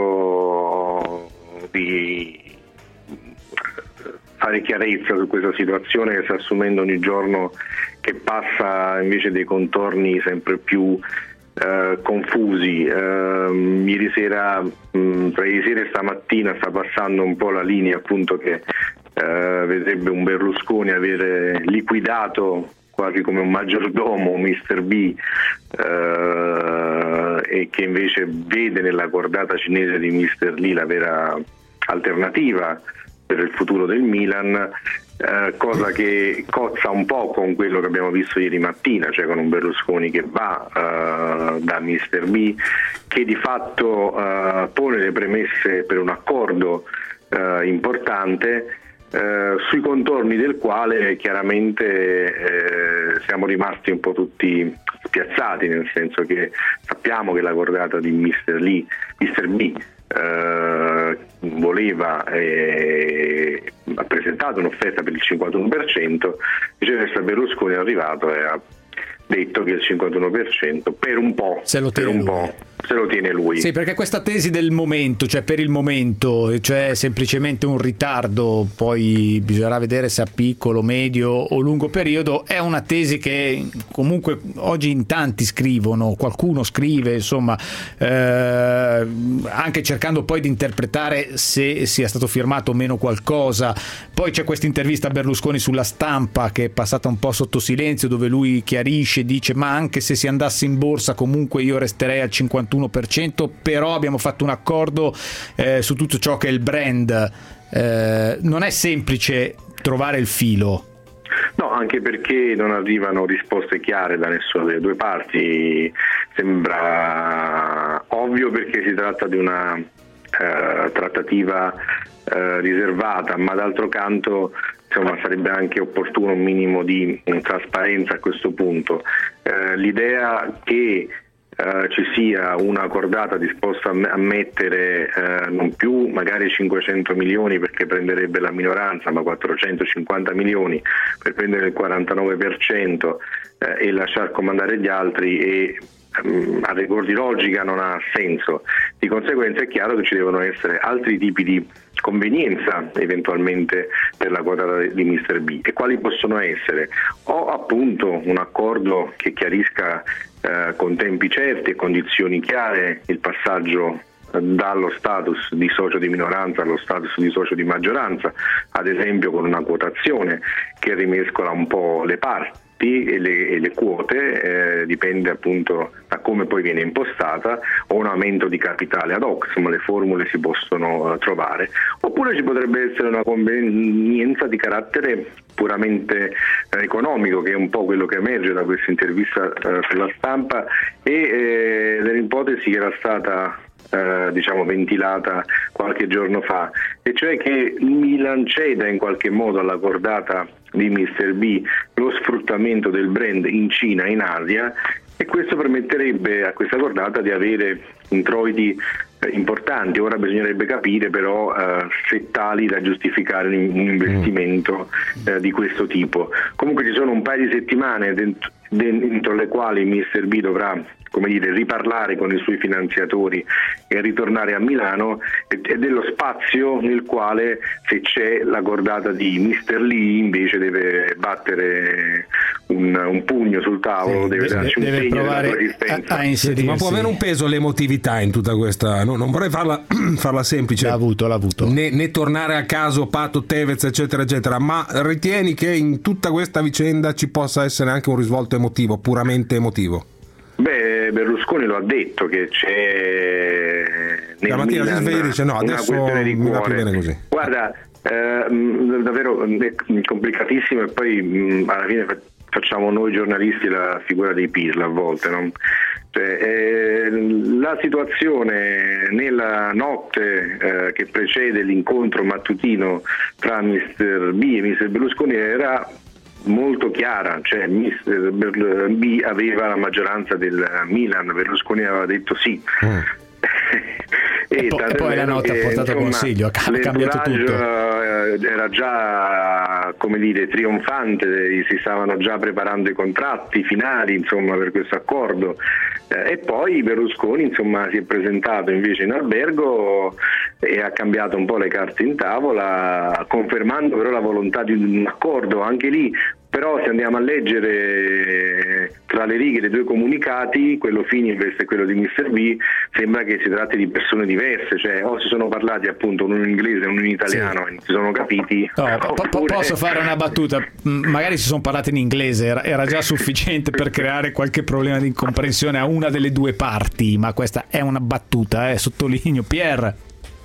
davvero di fare chiarezza su questa situazione che sta assumendo ogni giorno che passa invece dei contorni sempre più eh, confusi. Eh, ieri sera, mh, tra ieri sera e stamattina sta passando un po' la linea appunto che eh, vedrebbe un Berlusconi avere liquidato quasi come un maggiordomo mister B eh, e che invece vede nella cordata cinese di mister Lee la vera alternativa per il futuro del Milan, eh, cosa che cozza un po' con quello che abbiamo visto ieri mattina, cioè con un Berlusconi che va eh, da mister B, che di fatto eh, pone le premesse per un accordo eh, importante, Eh, sui contorni del quale chiaramente eh, siamo rimasti un po' tutti spiazzati, nel senso che sappiamo che la cordata di mister Lee, mister B eh, voleva e eh, ha presentato un'offerta per il cinquantuno per cento, viceversa Berlusconi è arrivato e ha detto che il cinquantuno per cento per un po', se lo per un po' se lo tiene lui. Sì, perché questa tesi del momento, cioè per il momento, cioè semplicemente un ritardo, poi bisognerà vedere se a piccolo, medio o lungo periodo, è una tesi che comunque oggi in tanti scrivono, qualcuno scrive, insomma, eh, anche cercando poi di interpretare se sia stato firmato o meno qualcosa. Poi c'è questa intervista a Berlusconi sulla Stampa che è passata un po' sotto silenzio, dove lui chiarisce, dice ma anche se si andasse in borsa comunque io resterei al cinquantuno per cento, però abbiamo fatto un accordo eh, su tutto ciò che è il brand. Eh, non è semplice trovare il filo. No, anche perché non arrivano risposte chiare da nessuna delle due parti. Sembra ovvio perché si tratta di una eh, trattativa eh, riservata, ma d'altro canto insomma sarebbe anche opportuno un minimo di um, trasparenza a questo punto. Eh, l'idea che Uh, ci sia una cordata disposta a, m- a mettere uh, non più magari cinquecento milioni perché prenderebbe la minoranza, ma quattrocentocinquanta milioni per prendere il quarantanove per cento uh, e lasciar comandare gli altri, e um, a rigor di logica non ha senso. Di conseguenza è chiaro che ci devono essere altri tipi di convenienza eventualmente per la quotata di mister B. E quali possono essere? O appunto un accordo che chiarisca Eh, con tempi certi e condizioni chiare il passaggio eh, dallo status di socio di minoranza allo status di socio di maggioranza, ad esempio con una quotazione che rimescola un po' le parti e le, e le quote, eh, dipende appunto da come poi viene impostata, o un aumento di capitale ad hoc, insomma le formule si possono uh, trovare, oppure ci potrebbe essere una convenienza di carattere puramente eh, economico, che è un po' quello che emerge da questa intervista eh, sulla stampa e eh, dell'ipotesi che era stata eh, diciamo ventilata qualche giorno fa, e cioè che il Milan ceda in qualche modo alla cordata di mister B lo sfruttamento del brand in Cina e in Asia, e questo permetterebbe a questa cordata di avere introiti eh, importanti. Ora bisognerebbe capire però eh, se tali da giustificare un, un investimento eh, di questo tipo. Comunque ci sono un paio di settimane dentro, dentro le quali mister B dovrà, come dire, riparlare con i suoi finanziatori e ritornare a Milano, e dello spazio nel quale, se c'è la cordata di mister Lee, invece deve battere un, un pugno sul tavolo, sì, deve, deve darci un deve segno della sua esistenza. A, a Senti, ma può avere un peso l'emotività in tutta questa, no, non vorrei farla, farla semplice, l'ha avuto, l'ha avuto. Né, né tornare a caso Pato, Tevez eccetera eccetera, ma ritieni che in tutta questa vicenda ci possa essere anche un risvolto emotivo, puramente emotivo? Beh, Berlusconi lo ha detto che c'è nel mattina Milan si sveglia e dice no, adesso di mi va più cuore. bene così. Guarda, eh, davvero è complicatissimo, e poi mh, alla fine facciamo noi giornalisti la figura dei Pirla a volte, no? Cioè, eh, la situazione nella notte eh, che precede l'incontro mattutino tra mister B e mister Berlusconi era molto chiara, cioè mister B aveva la maggioranza del Milan, Berlusconi aveva detto sì. Mm. e, e, po- e poi la nota ha portato a consiglio, ha cambiato tutto. Era già, come dire, trionfante, si stavano già preparando i contratti finali, insomma, per questo accordo, e poi Berlusconi, insomma, si è presentato invece in albergo e ha cambiato un po' le carte in tavola, confermando però la volontà di un accordo. Anche lì però, se andiamo a leggere tra le righe dei due comunicati, quello Fininvest e quello di mister B, sembra che si tratti di persone diverse, cioè o si sono parlati appunto uno in inglese e uno in italiano, sì, e si sono capiti. No, oppure... po- posso fare una battuta? Magari si sono parlati in inglese, era, era già sufficiente per creare qualche problema di incomprensione a una delle due parti, ma questa è una battuta, eh, sottolineo. Pier?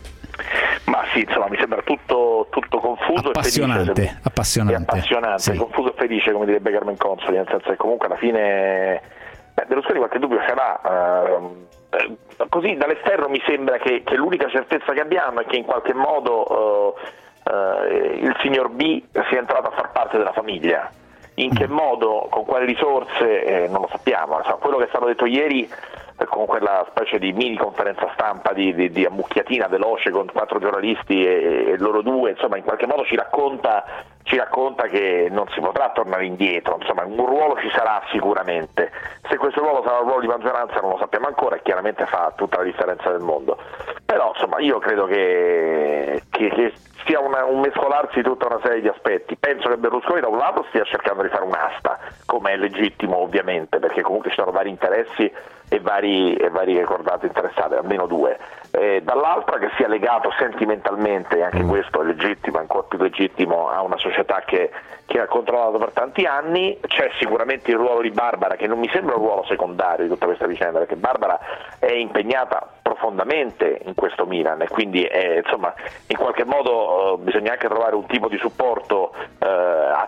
Ma sì, insomma, mi sembra tutto, tutto confuso appassionante, e felice. Appassionante, appassionante, sì. Confuso e felice, come direbbe Carmen Consoli, nel senso che comunque alla fine beh, Berlusconi qualche dubbio ce l'ha. Eh, così dall'esterno mi sembra che, che l'unica certezza che abbiamo è che in qualche modo eh, eh, il signor B sia entrato a far parte della famiglia. In che modo, con quali risorse, eh, non lo sappiamo. Insomma, quello che è stato detto ieri con quella specie di mini conferenza stampa di, di, di ammucchiatina veloce con quattro giornalisti e, e loro due, insomma, in qualche modo ci racconta, ci racconta che non si potrà tornare indietro, insomma, un ruolo ci sarà sicuramente. Se questo ruolo sarà un ruolo di maggioranza non lo sappiamo ancora, e chiaramente fa tutta la differenza del mondo. Però insomma io credo che, che, che sia una, un mescolarsi di tutta una serie di aspetti. Penso che Berlusconi da un lato stia cercando di fare un'asta, come è legittimo ovviamente, perché comunque ci sono vari interessi e vari, e vari cordate interessate, almeno due. Eh, dall'altra che sia legato sentimentalmente, e anche questo è legittimo, ancora più legittimo, a una società che, che ha controllato per tanti anni. C'è sicuramente il ruolo di Barbara, che non mi sembra un ruolo secondario di tutta questa vicenda, perché Barbara è impegnata profondamente in questo Milan, e quindi è, insomma, in qualche modo eh, bisogna anche trovare un tipo di supporto eh,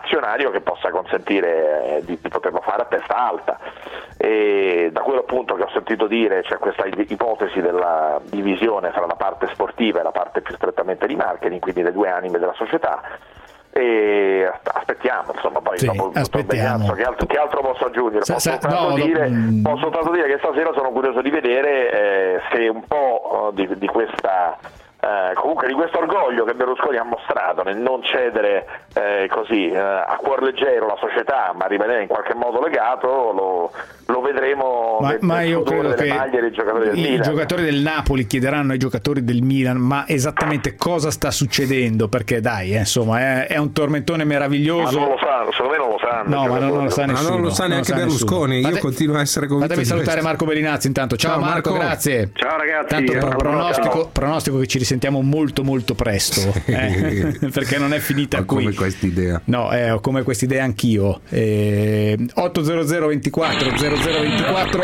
azionario che possa consentire eh, di, di poterlo fare a testa alta. E da quello appunto che ho sentito dire c'è questa ipotesi della divisione tra la parte sportiva e la parte più strettamente di marketing, quindi le due anime della società. E aspettiamo, insomma, poi sì, dopo aspettiamo. Che altro, che altro posso aggiungere? Sa, posso, sa, soltanto no, dire, no, posso soltanto dire che stasera sono curioso di vedere eh, se un po' di, di questa eh, comunque di questo orgoglio che Berlusconi ha mostrato nel non cedere eh, così eh, a cuor leggero la società, ma rimanere in qualche modo legato, lo, lo vedremo ma, nel, ma nel io credo delle che maglie dei giocatori del i Milan. giocatori del Napoli chiederanno ai giocatori del Milan ma esattamente cosa sta succedendo, perché dai eh, insomma è, è un tormentone meraviglioso. Ma non lo sanno, secondo me non lo sanno. No, ma non, non lo sa nessuno. Ma non lo sa neanche Berlusconi. Io Fate, continuo a essere convinto. Fatemi salutare questo. Marco Bellinazzi intanto. Ciao, Ciao Marco, Marco, grazie. Ciao ragazzi. Tanto pro- ciao. pronostico, pronostico che ci risentiamo molto molto presto eh? Perché non è finita ma qui. Come quest'idea. No, eh, ho come quest'idea anch'io. Eh, otto zero zero ventiquattro zero zero ventiquattro.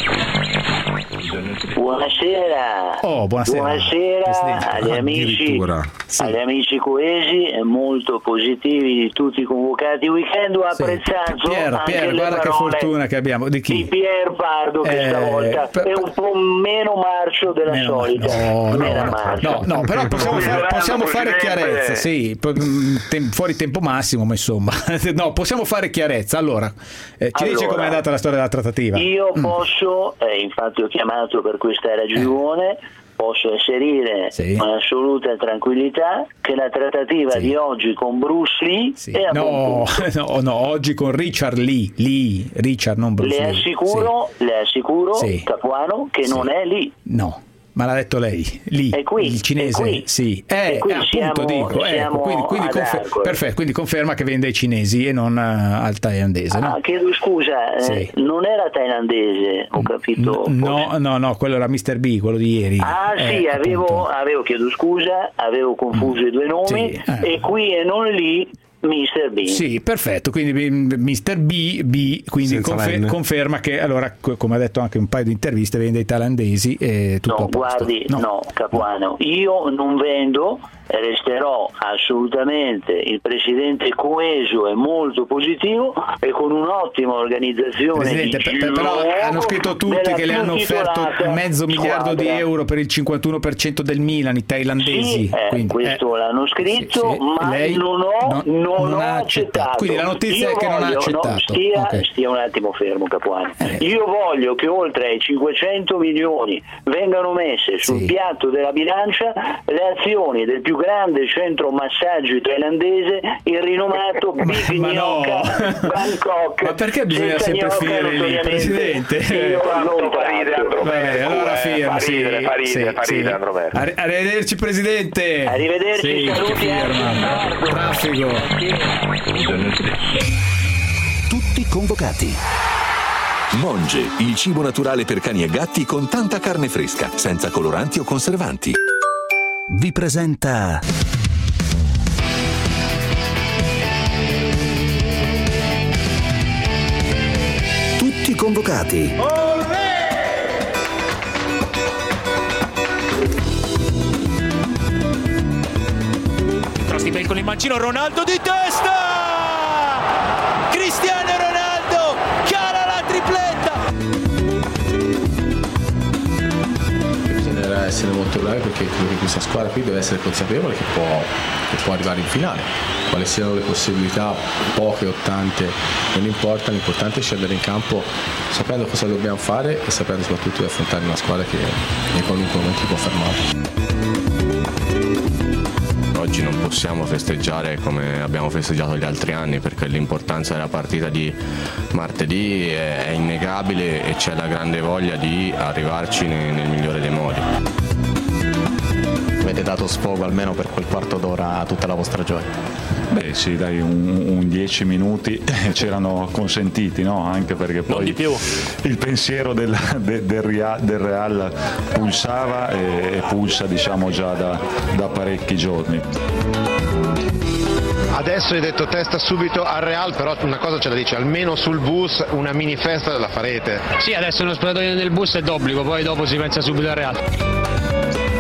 Buonasera. Oh, buonasera. Buonasera agli amici, sì. agli amici coesi e molto positivi di tutti i convocati weekend. Ho Sì. apprezzato Pier, anche Pier, le guarda che parole fortuna che abbiamo. Di chi? di Pier Pardo che Eh, stavolta per- è un po' meno marcio della Meno mar- solita. no, Meno no, marcio. no, no, però possiamo fare, possiamo fare chiarezza, sì, po- mm, tem- fuori tempo massimo, ma insomma, no, possiamo fare chiarezza. Allora, eh, ci dice Allora, com'è andata la storia della trattativa? Io Mm. posso, eh, infatti ho chiamato per questa ragione, posso asserire Sì. con assoluta tranquillità che la trattativa Sì. di oggi con Bruce Lee è a buon No, punto. no, no, oggi con Richard Lee, Lee, Richard, non Bruce Le Lee. assicuro, le assicuro Sì. Capuano, che Sì. non è lì. No, ma l'ha detto lei, lì, È qui, il cinese, è qui. sì, E eh, qui eh, appunto siamo- dico, ecco, siamo quindi, quindi, ad confer- Arcore. perfetto, quindi conferma che vende ai cinesi e non eh, al thailandese, no? Ah, chiedo scusa, eh, Sì. non era thailandese, ho capito. No, no, no, quello era mister B, quello di ieri. Ah Eh, sì, avevo, appunto. avevo, chiedo scusa, avevo confuso i due nomi, Sì, eh. e qui e non lì mister B. Sì, perfetto, quindi mister B, B quindi Senza confer- l'N. conferma che allora, co- come ha detto anche un paio di interviste, vende ai thailandesi e tutto No, a posto. guardi, no. Capuano, io non vendo, resterò assolutamente il presidente coeso e molto positivo e con un'ottima organizzazione. Presidente, di per- per- però gioco hanno scritto tutti della che le più hanno offerto titolata mezzo miliardo di squadra. euro per il cinquantuno per cento del Milan, i thailandesi. Sì, eh, quindi, questo eh, l'hanno scritto, sì, sì. ma Lei non ho, non- non non ho ha accettato. accettato. Quindi la notizia Io è che non ha voglio- no, accettato. stia, Ok. stia un attimo fermo, Capuano. Eh. Io voglio che oltre ai cinquecento milioni vengano messe sul Sì. piatto della bilancia le azioni del più grande centro massaggi thailandese, il rinomato Big Ma no. Gnocca Bangkok. Ma perché bisogna Senza sempre gnocca, finire lì, notoriamente, Presidente? io non fa ridere tratto. Andromeda. Vabbè, allora Eh, firma, fa ridere, sì, fa ridere, sì, fa sì. ridere, Andromeda. Arri- Arrivederci Presidente. Arrivederci, Sì, che saluti firma. anche. Traffico. Tutti convocati. Monge, il cibo naturale per cani e gatti con tanta carne fresca, senza coloranti o conservanti. Vi presenta Tutti convocati. Trastipel con il mancino, Ronaldo di testa! Cristiano Ronaldo cala la tripletta! Bisognerà essere molto bravi perché credo che questa squadra qui deve essere consapevole che può, che può arrivare in finale. Quali siano le possibilità, poche o tante, non importa, l'importante è scendere in campo sapendo cosa dobbiamo fare e sapendo soprattutto di affrontare una squadra che in qualunque momento può fermare. Oggi non possiamo festeggiare come abbiamo festeggiato gli altri anni perché l'importanza della partita di martedì è, è innegabile e c'è la grande voglia di arrivarci nel, nel migliore dei modi. Avete dato sfogo almeno per quel quarto d'ora a tutta la vostra gioia? Beh sì, dai, un, un dieci minuti c'erano consentiti, no? Anche perché poi di più. il pensiero del, de- del, Real, del Real pulsava e, e pulsa diciamo già da, da parecchi giorni. Adesso hai detto testa subito al Real, però una cosa ce la dice, almeno sul bus una mini festa la farete. Sì, adesso uno spogliatoio nel bus è d'obbligo, poi dopo si pensa subito al Real. Niente,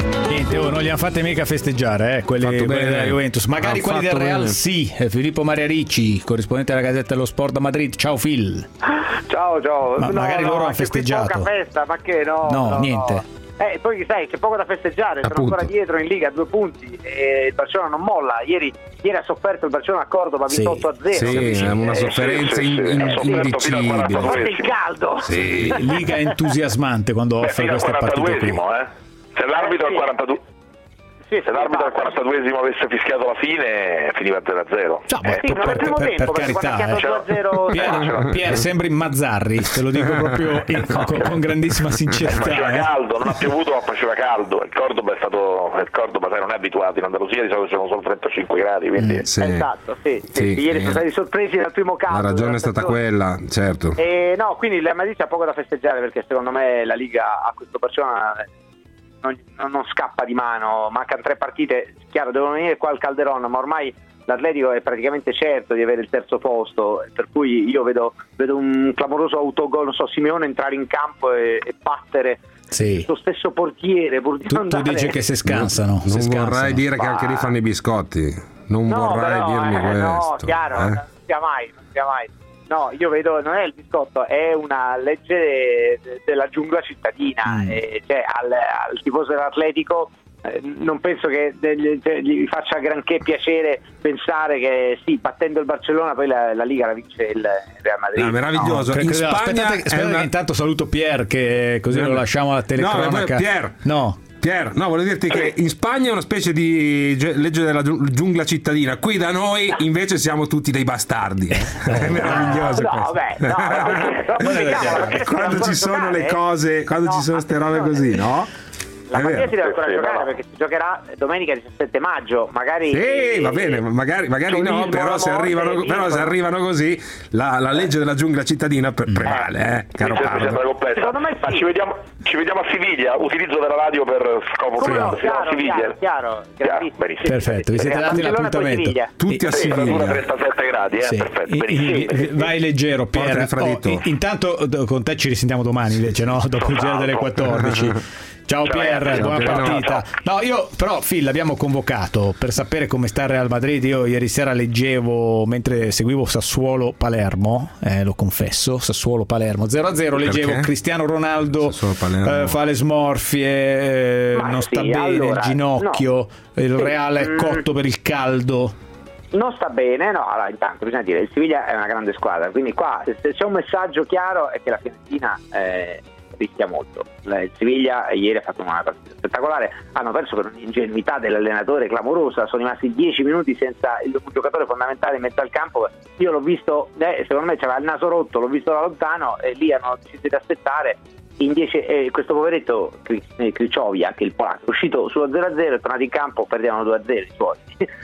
Senti, oh, non li hanno fatte mica festeggiare, eh, quelli, quelli della Juventus. Magari quelli del Real bene. Sì. Filippo Maria Ricci, corrispondente della Gazzetta dello Sport da Madrid. Ciao Phil. Ciao, ciao. Ma no, magari no, loro hanno festeggiato. Poca festa, ma che no? No, no niente. No. Eh, poi sai, c'è poco da festeggiare, sono Appunto. ancora dietro in Liga, due punti e il Barcellona non molla. Ieri, ieri ha sofferto il Barcellona a Cordoba, ha vinto Sì. otto a zero. Sì, è una sofferenza in- in- indicibile. Guarda il caldo. Sì. Liga entusiasmante quando offre queste partite qui. eh? Se l'arbitro al quarantadue Sì, se l'arbitro al quarantaduesimo avesse fischiato la fine, finiva zero a zero. Ciao, Eh, sì, per, non è il primo per- tempo, per perché quando carità, ha eh. chiamato due a zero Pier, Pier sembri Mazzarri, te lo dico proprio in- con, con grandissima Faceva sincerità. eh. caldo, non ha piovuto ma faceva caldo. Il Cordoba è stato il Cordoba sai, non è abituato, in Andalusia di solito sono solo trentacinque gradi, quindi Sì. Esatto, sì, sì, Sì, sì, ieri eh. sono stati sorpresi dal primo caldo. La ragione è stata quella, certo. Eh, no, quindi il Real Madrid c'ha poco da festeggiare perché secondo me la Liga a questo Barcellona non, non scappa di mano, mancano tre partite, chiaro devono venire qua al Calderón, ma ormai l'Atletico è praticamente certo di avere il terzo posto, per cui io vedo, vedo un clamoroso autogol, non so, Simeone entrare in campo e, e battere Sì. il suo stesso portiere pur di Tu, non tu andare. dici che si scansano. Non si scansano. vorrai dire che anche lì fanno i biscotti. Non No, vorrai però, dirmi eh, questo. no, chiaro, eh? non sia mai, non sia mai. No, io vedo, non è il biscotto, è una legge de- de- della giungla cittadina, Mm. e, cioè al, al tifoso dell'Atletico eh, non penso che degli- cioè, gli faccia granché piacere pensare che sì, battendo il Barcellona poi la, la Liga la vince il Real Madrid. No, meraviglioso. Cre- In credo- Spagna aspettate, è aspettate una- che intanto saluto Pier, che così lo lasciamo alla telecronaca. No, Pier. No. Pier, no, volevo dirti che in Spagna è una specie di gi- legge della giu- giungla cittadina. Qui da noi invece siamo tutti dei bastardi. È meraviglioso No, questo. vabbè, no, no, no, no, no, Quando no, ci sono giocare, le cose, quando no, ci sono ste robe così, no? La È partita vero. si deve ancora Sì, sì, giocare no, no. perché si giocherà domenica diciassette maggio, magari Sì, va bene, magari, magari no, turismo, però se, la morte, arrivano, il però se vincolo. arrivano così la, la legge della giungla cittadina pre- prevale, eh, caro Mi sembra Paolo. complessa. Secondo me sì. Ma ci vediamo, ci vediamo a Siviglia, utilizzo della radio per scopo Come no, privato. Siamo a chiaro, Siviglia. chiaro, chiaro, grandissimo. benissimo. Perfetto, vi siete Eh, dati Barcellona e poi l'appuntamento. Siviglia. Tutti a Sì, temperatura Siviglia. trentasette gradi, eh? Sì. Perfetto, I- benissimo. i- vai leggero, Porta Pier. il fradito. Oh, i- intanto d- con te ci risentiamo domani invece, no? Dopo il giro delle quattordici. Ciao Ciao, Pier, ragazzi. buona Ciao, Pier. partita. No, io però Phil l'abbiamo convocato per sapere come sta il Real Madrid. Io ieri sera leggevo mentre seguivo Sassuolo-Palermo, eh, lo confesso, Sassuolo-Palermo zero a zero, leggevo Perché? Cristiano Ronaldo Sassuolo-Palermo. eh, fa le smorfie, eh, Ma non sì, sta bene, allora, il ginocchio, il Sì, Real è mm. cotto per il caldo. Non sta bene, no, allora intanto bisogna dire il Siviglia è una grande squadra, quindi qua se, se c'è un messaggio chiaro è che la Fiorentina eh, rischia molto. La- Il Siviglia ieri ha fatto una partita spettacolare, hanno perso per un'ingenuità dell'allenatore clamorosa, sono rimasti dieci minuti senza il un giocatore fondamentale in mezzo al campo. Io l'ho visto, eh, secondo me c'aveva il naso rotto, l'ho visto da lontano e lì hanno deciso di aspettare. In dieci, eh, questo poveretto Kri- eh, Krichovia, che è il polacco, è uscito sullo zero a zero, è tornato in campo, perdevano due a zero i suoi.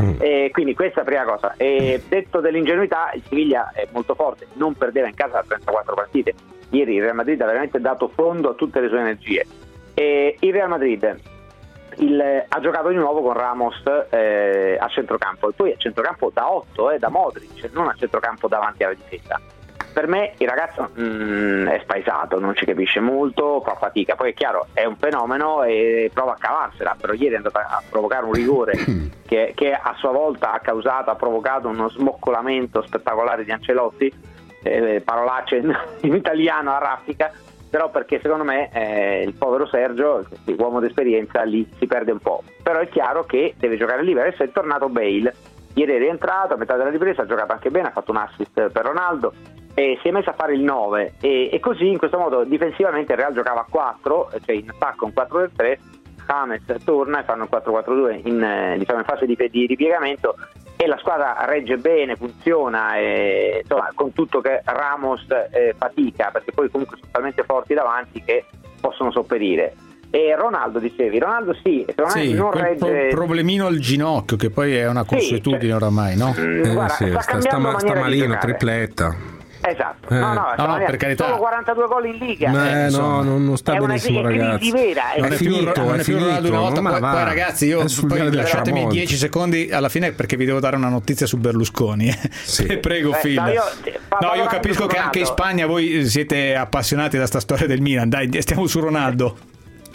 E quindi questa è la prima cosa. E detto dell'ingenuità, il Siviglia è molto forte, non perdeva in casa da trentaquattro partite. Ieri il Real Madrid ha veramente dato fondo a tutte le sue energie. E il Real Madrid il, ha giocato di nuovo con Ramos eh, a centrocampo, e poi a centrocampo da otto, eh, da Modric, non a centrocampo davanti alla difesa. Per me il ragazzo mh, è spaesato, non ci capisce molto, fa fatica. Poi è chiaro, è un fenomeno e prova a cavarsela, però ieri è andato a provocare un rigore che, che a sua volta ha causato, ha provocato uno smoccolamento spettacolare di Ancelotti, eh, parolacce in, in italiano a raffica, però perché secondo me eh, il povero Sergio, uomo d'esperienza, lì si perde un po'. Però è chiaro che deve giocare libero. Adesso è tornato Bale, ieri è rientrato a metà della ripresa, ha giocato anche bene, ha fatto un assist per Ronaldo e si è messo a fare il nove e, e così in questo modo difensivamente il Real giocava a quattro, cioè in attacco un quattro tre tre, James torna e fanno il quattro quattro due in, eh, diciamo in fase di, di ripiegamento e la squadra regge bene, funziona e, insomma, con tutto che Ramos eh, fatica perché poi comunque sono talmente forti davanti che possono sopperire. E Ronaldo, dicevi, Ronaldo sì, secondo Sì, me non quel regge... pro- problemino al ginocchio che poi è una consuetudine cioè, oramai, no? Mm, guarda, sì, sta sta, cambiando sta, sta maniera di malino, giocare. tripletta. Esatto, Eh. no, no, No, no, Maria, per carità. solo quarantadue gol in Liga. Eh, no, non, non sta è una benissimo, crisi ragazzi. vera, è Non è, più, finito, non è è più Ronaldo finito, una volta. ma Poi, va. poi, ragazzi, io È sul poi viale del lasciatemi tramonto. dieci secondi alla fine perché vi devo dare una notizia su Berlusconi. eh. Prego, Beh, Phil. no, io- fa- No, fa- io fa- capisco su che anche in Ronaldo. Spagna voi siete appassionati da sta storia del Milan. Dai, stiamo su Ronaldo.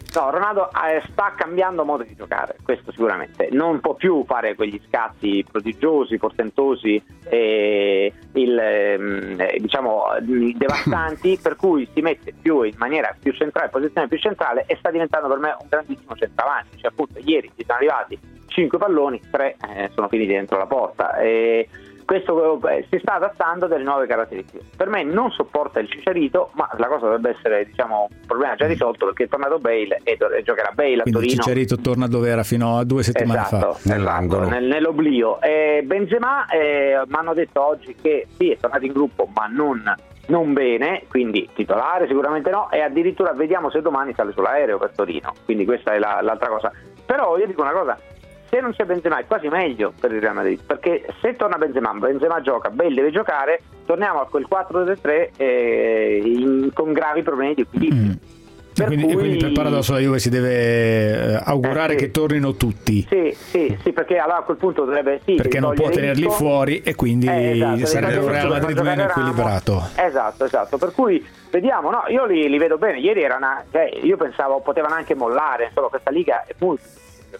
No, Ronaldo eh, sta cambiando modo di giocare, questo sicuramente. Non può più fare quegli scatti prodigiosi, portentosi, eh, il, eh, diciamo devastanti, per cui si mette più in maniera più centrale, posizione più centrale, e sta diventando per me un grandissimo centravanti. Cioè, appunto, ieri ci sono arrivati cinque palloni, tre eh, sono finiti dentro la porta. E questo eh, si sta adattando a delle nuove caratteristiche. Per me non sopporta il Cicerito, ma la cosa dovrebbe essere, diciamo, un problema già risolto, perché è tornato Bale e, e giocherà Bale a Quindi Torino. Il Cicerito torna dove era fino a due settimane esatto, fa, nell'angolo, nel, nell'oblio. E Benzema eh, mi hanno detto oggi che sì, è tornato in gruppo, ma non, non bene, quindi titolare sicuramente no, e addirittura vediamo se domani sale sull'aereo per Torino. Quindi questa è la, l'altra cosa. Però io dico una cosa: se non c'è Benzema è quasi meglio per il Real Madrid, perché se torna Benzema, Benzema gioca, Bale deve giocare, torniamo a quel quattro tre tre eh, in, con gravi problemi di equilibrio. Mm. Per quindi, cui... quindi per paradosso la Juve si deve eh, augurare eh, sì. che tornino tutti. Sì, sì, sì, perché allora a quel punto dovrebbe sì, perché non può tenerli Isco. fuori e quindi eh, esatto, sarebbe un Real Madrid meno equilibrato. Esatto, esatto, per cui vediamo, no, io li, li vedo bene. Ieri era una, cioè, io pensavo potevano anche mollare, insomma questa Liga è molto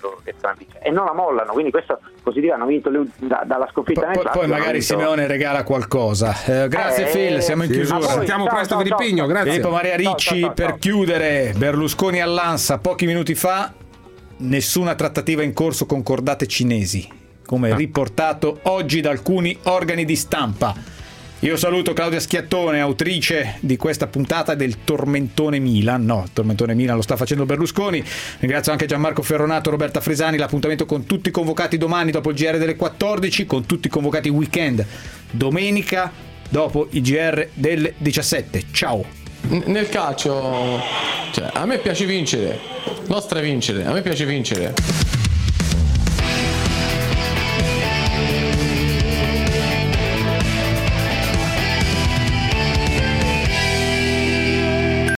e non la mollano, quindi questo positivo, hanno vinto le, da, dalla sconfitta poi, poi magari Simeone regala qualcosa. Eh, grazie eh, Phil, siamo in sì, chiusura. Sentiamo presto Filippino, grazie. Filippo Maria Ricci, ciao, ciao, per ciao. chiudere, Berlusconi all'Ansa pochi minuti fa, nessuna trattativa in corso con cordate cinesi, come riportato oggi da alcuni organi di stampa. Io saluto Claudia Schiattone, autrice di questa puntata del Tormentone Milan. No, il Tormentone Milan lo sta facendo Berlusconi. Ringrazio anche Gianmarco Ferronato, Roberta Frisani. L'appuntamento con tutti i convocati domani dopo il G R delle quattordici, con tutti i convocati weekend domenica dopo il G R delle diciassette. Ciao. Nel calcio, cioè, a me piace vincere, non stravincere, a me piace vincere.